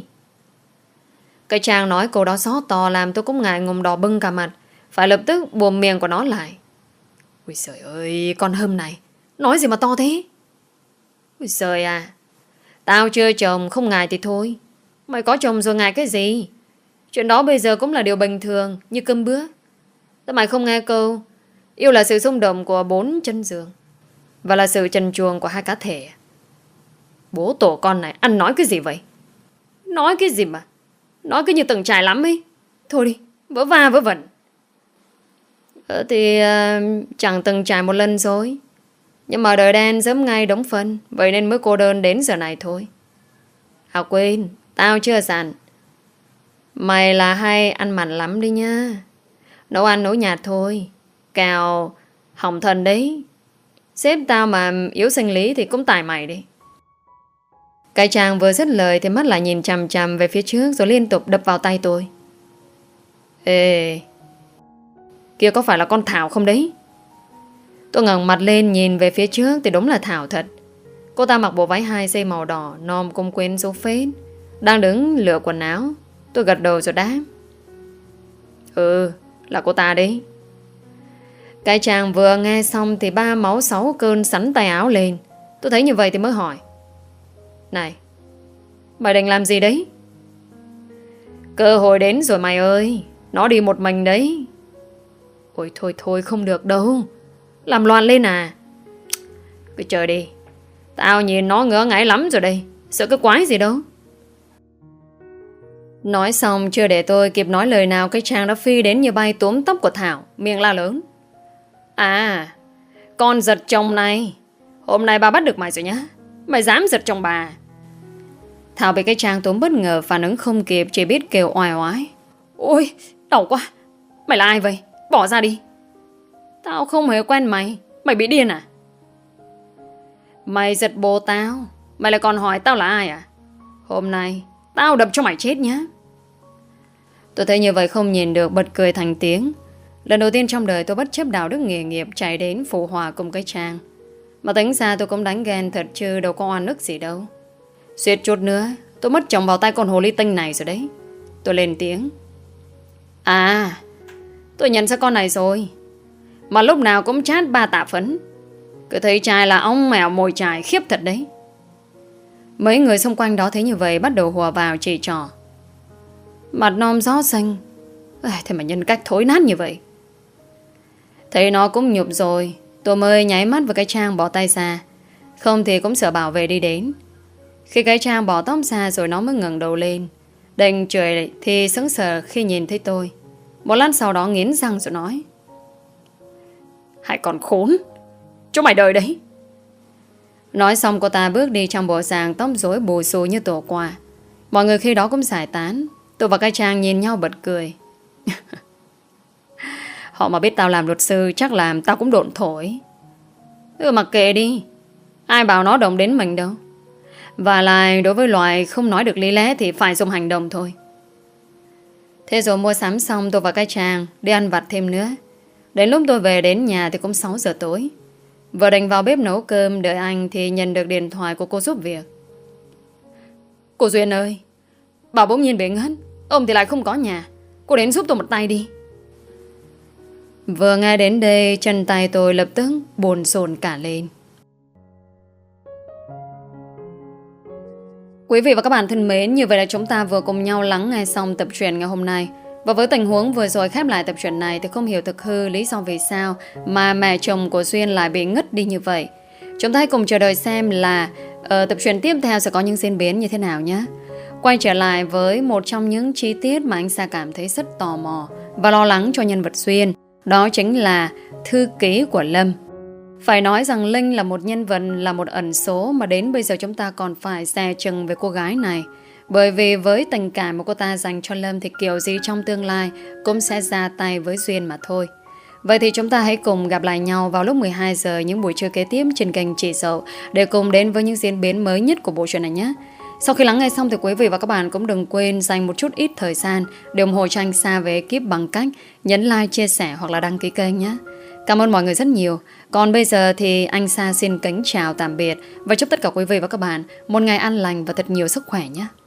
Cái Trang nói câu đó xó to làm tôi cũng ngại ngùng đỏ bưng cả mặt, phải lập tức buồm miệng của nó lại. Ôi giời ơi, con hâm này nói gì mà to thế. Ôi giời à, tao chưa chồng không ngại thì thôi, mày có chồng rồi ngại cái gì? Chuyện đó bây giờ cũng là điều bình thường như cơm bữa. Sao mày không nghe câu yêu là sự xung động của bốn chân giường và là sự trần truồng của hai cá thể? Bố tổ con này ăn nói cái gì vậy? Nói cái gì mà nói cứ như từng trải lắm ấy. Thôi đi, vỡ va vỡ vẩn. Ờ thì uh, chẳng từng trải một lần rồi, nhưng mà đời đen sớm ngay đóng phân, vậy nên mới cô đơn đến giờ này thôi. À quên, tao chưa dặn. Mày là hay ăn mặn lắm đi nha. Nấu ăn nấu nhạt thôi, cào hỏng thần đấy. Sếp tao mà yếu sinh lý thì cũng tại mày đi. Cái Trang vừa dứt lời thì mắt lại nhìn chằm chằm về phía trước, rồi liên tục đập vào tay tôi. Ê, kia có phải là con Thảo không đấy? Tôi ngẩng mặt lên nhìn về phía trước thì đúng là Thảo thật. Cô ta mặc bộ váy hai dây màu đỏ, nòm cung quên số phết, đang đứng lựa quần áo. Tôi gật đầu rồi đáp: Ừ, là cô ta đấy. Cái Chàng vừa nghe xong thì ba máu sáu cơn sắn tay áo lên. Tôi thấy như vậy thì mới hỏi: Này, mày định làm gì đấy? Cơ hội đến rồi mày ơi, nó đi một mình đấy. Ôi thôi thôi, không được đâu, làm loạn lên à. Cứ chờ đi, tao nhìn nó ngỡ ngãi lắm rồi đây, sợ cái quái gì đâu. Nói xong chưa để tôi kịp nói lời nào, cái Trang đã phi đến như bay túm tóc của Thảo, miệng la lớn: À, con giật chồng này, hôm nay bà bắt được mày rồi nhá. Mày dám giật chồng bà? Thảo bị cái Trang túm bất ngờ, phản ứng không kịp, chỉ biết kêu oai oái: Ôi, đau quá. Mày là ai vậy? Bỏ ra đi. Tao không hề quen mày. Mày bị điên à? Mày giật bồ tao, mày lại còn hỏi tao là ai à? Hôm nay tao đập cho mày chết nhá. Tôi thấy như vậy không nhìn được, bật cười thành tiếng. Lần đầu tiên trong đời tôi bất chấp đạo đức nghề nghiệp chạy đến phụ hòa cùng cái Trang. Mà tính ra tôi cũng đánh ghen thật chứ đâu có oan ức gì đâu. Suýt chút nữa tôi mất chồng vào tay con hồ ly tinh này rồi đấy. Tôi lên tiếng: À, tôi nhận ra con này rồi. Mà lúc nào cũng chát ba tạ phấn. Cứ thấy trai là ong mèo mồi chài, khiếp thật đấy. Mấy người xung quanh đó thấy như vậy bắt đầu hùa vào chỉ trỏ: Mặt non gió xanh, thế mà nhân cách thối nát như vậy. Thấy nó cũng nhục rồi, tôi mới nháy mắt với cái Trang bỏ tay ra. Không thì cũng sợ bảo vệ đi đến. Khi cái Trang bỏ tóc ra rồi nó mới ngẩng đầu lên, định chửi thì sững sờ khi nhìn thấy tôi. Một lát sau đó nghiến răng rồi nói: Hãy còn khốn, cho mày đời đấy. Nói xong cô ta bước đi trong bộ dạng tóc rối bù xù như tổ quà. Mọi người khi đó cũng giải tán. Tôi và cái Trang nhìn nhau bật cười. Họ mà biết tao làm luật sư chắc làm tao cũng độn thổi. Ừ, mặc kệ đi, ai bảo nó động đến mình đâu. Và lại đối với loài không nói được lý lẽ thì phải dùng hành động thôi. Thế rồi mua sắm xong tôi và cái Trang đi ăn vặt thêm nữa. Đến lúc tôi về đến nhà thì cũng sáu giờ tối. Vừa định vào bếp nấu cơm đợi anh thì nhận được điện thoại của cô giúp việc. Cô Duyên ơi, bà bỗng nhiên bị ngất, ông thì lại không có nhà. Cô đến giúp tôi một tay đi. Vừa nghe đến đây, chân tay tôi lập tức bồn chồn cả lên. Quý vị và các bạn thân mến, như vậy là chúng ta vừa cùng nhau lắng nghe xong tập truyện ngày hôm nay. Và với tình huống vừa rồi khép lại tập truyện này thì không hiểu thực hư lý do vì sao mà mẹ chồng của Duyên lại bị ngất đi như vậy. Chúng ta hãy cùng chờ đợi xem là uh, tập truyện tiếp theo sẽ có những diễn biến như thế nào nhé. Quay trở lại với một trong những chi tiết mà anh Sa cảm thấy rất tò mò và lo lắng cho nhân vật Duyên. Đó chính là thư ký của Lâm. Phải nói rằng Linh là một nhân vật, là một ẩn số mà đến bây giờ chúng ta còn phải dè chừng về cô gái này. Bởi vì với tình cảm mà cô ta dành cho Lâm thì kiểu gì trong tương lai cũng sẽ ra tay với Duyên mà thôi. Vậy thì chúng ta hãy cùng gặp lại nhau vào lúc mười hai giờ những buổi trưa kế tiếp trên kênh Chị Dậu để cùng đến với những diễn biến mới nhất của bộ truyện này nhé. Sau khi lắng nghe xong thì quý vị và các bạn cũng đừng quên dành một chút ít thời gian để ủng hộ cho anh Sa về ekip bằng cách nhấn like, chia sẻ hoặc là đăng ký kênh nhé. Cảm ơn mọi người rất nhiều. Còn bây giờ thì anh Sa xin kính chào tạm biệt và chúc tất cả quý vị và các bạn một ngày an lành và thật nhiều sức khỏe nhé.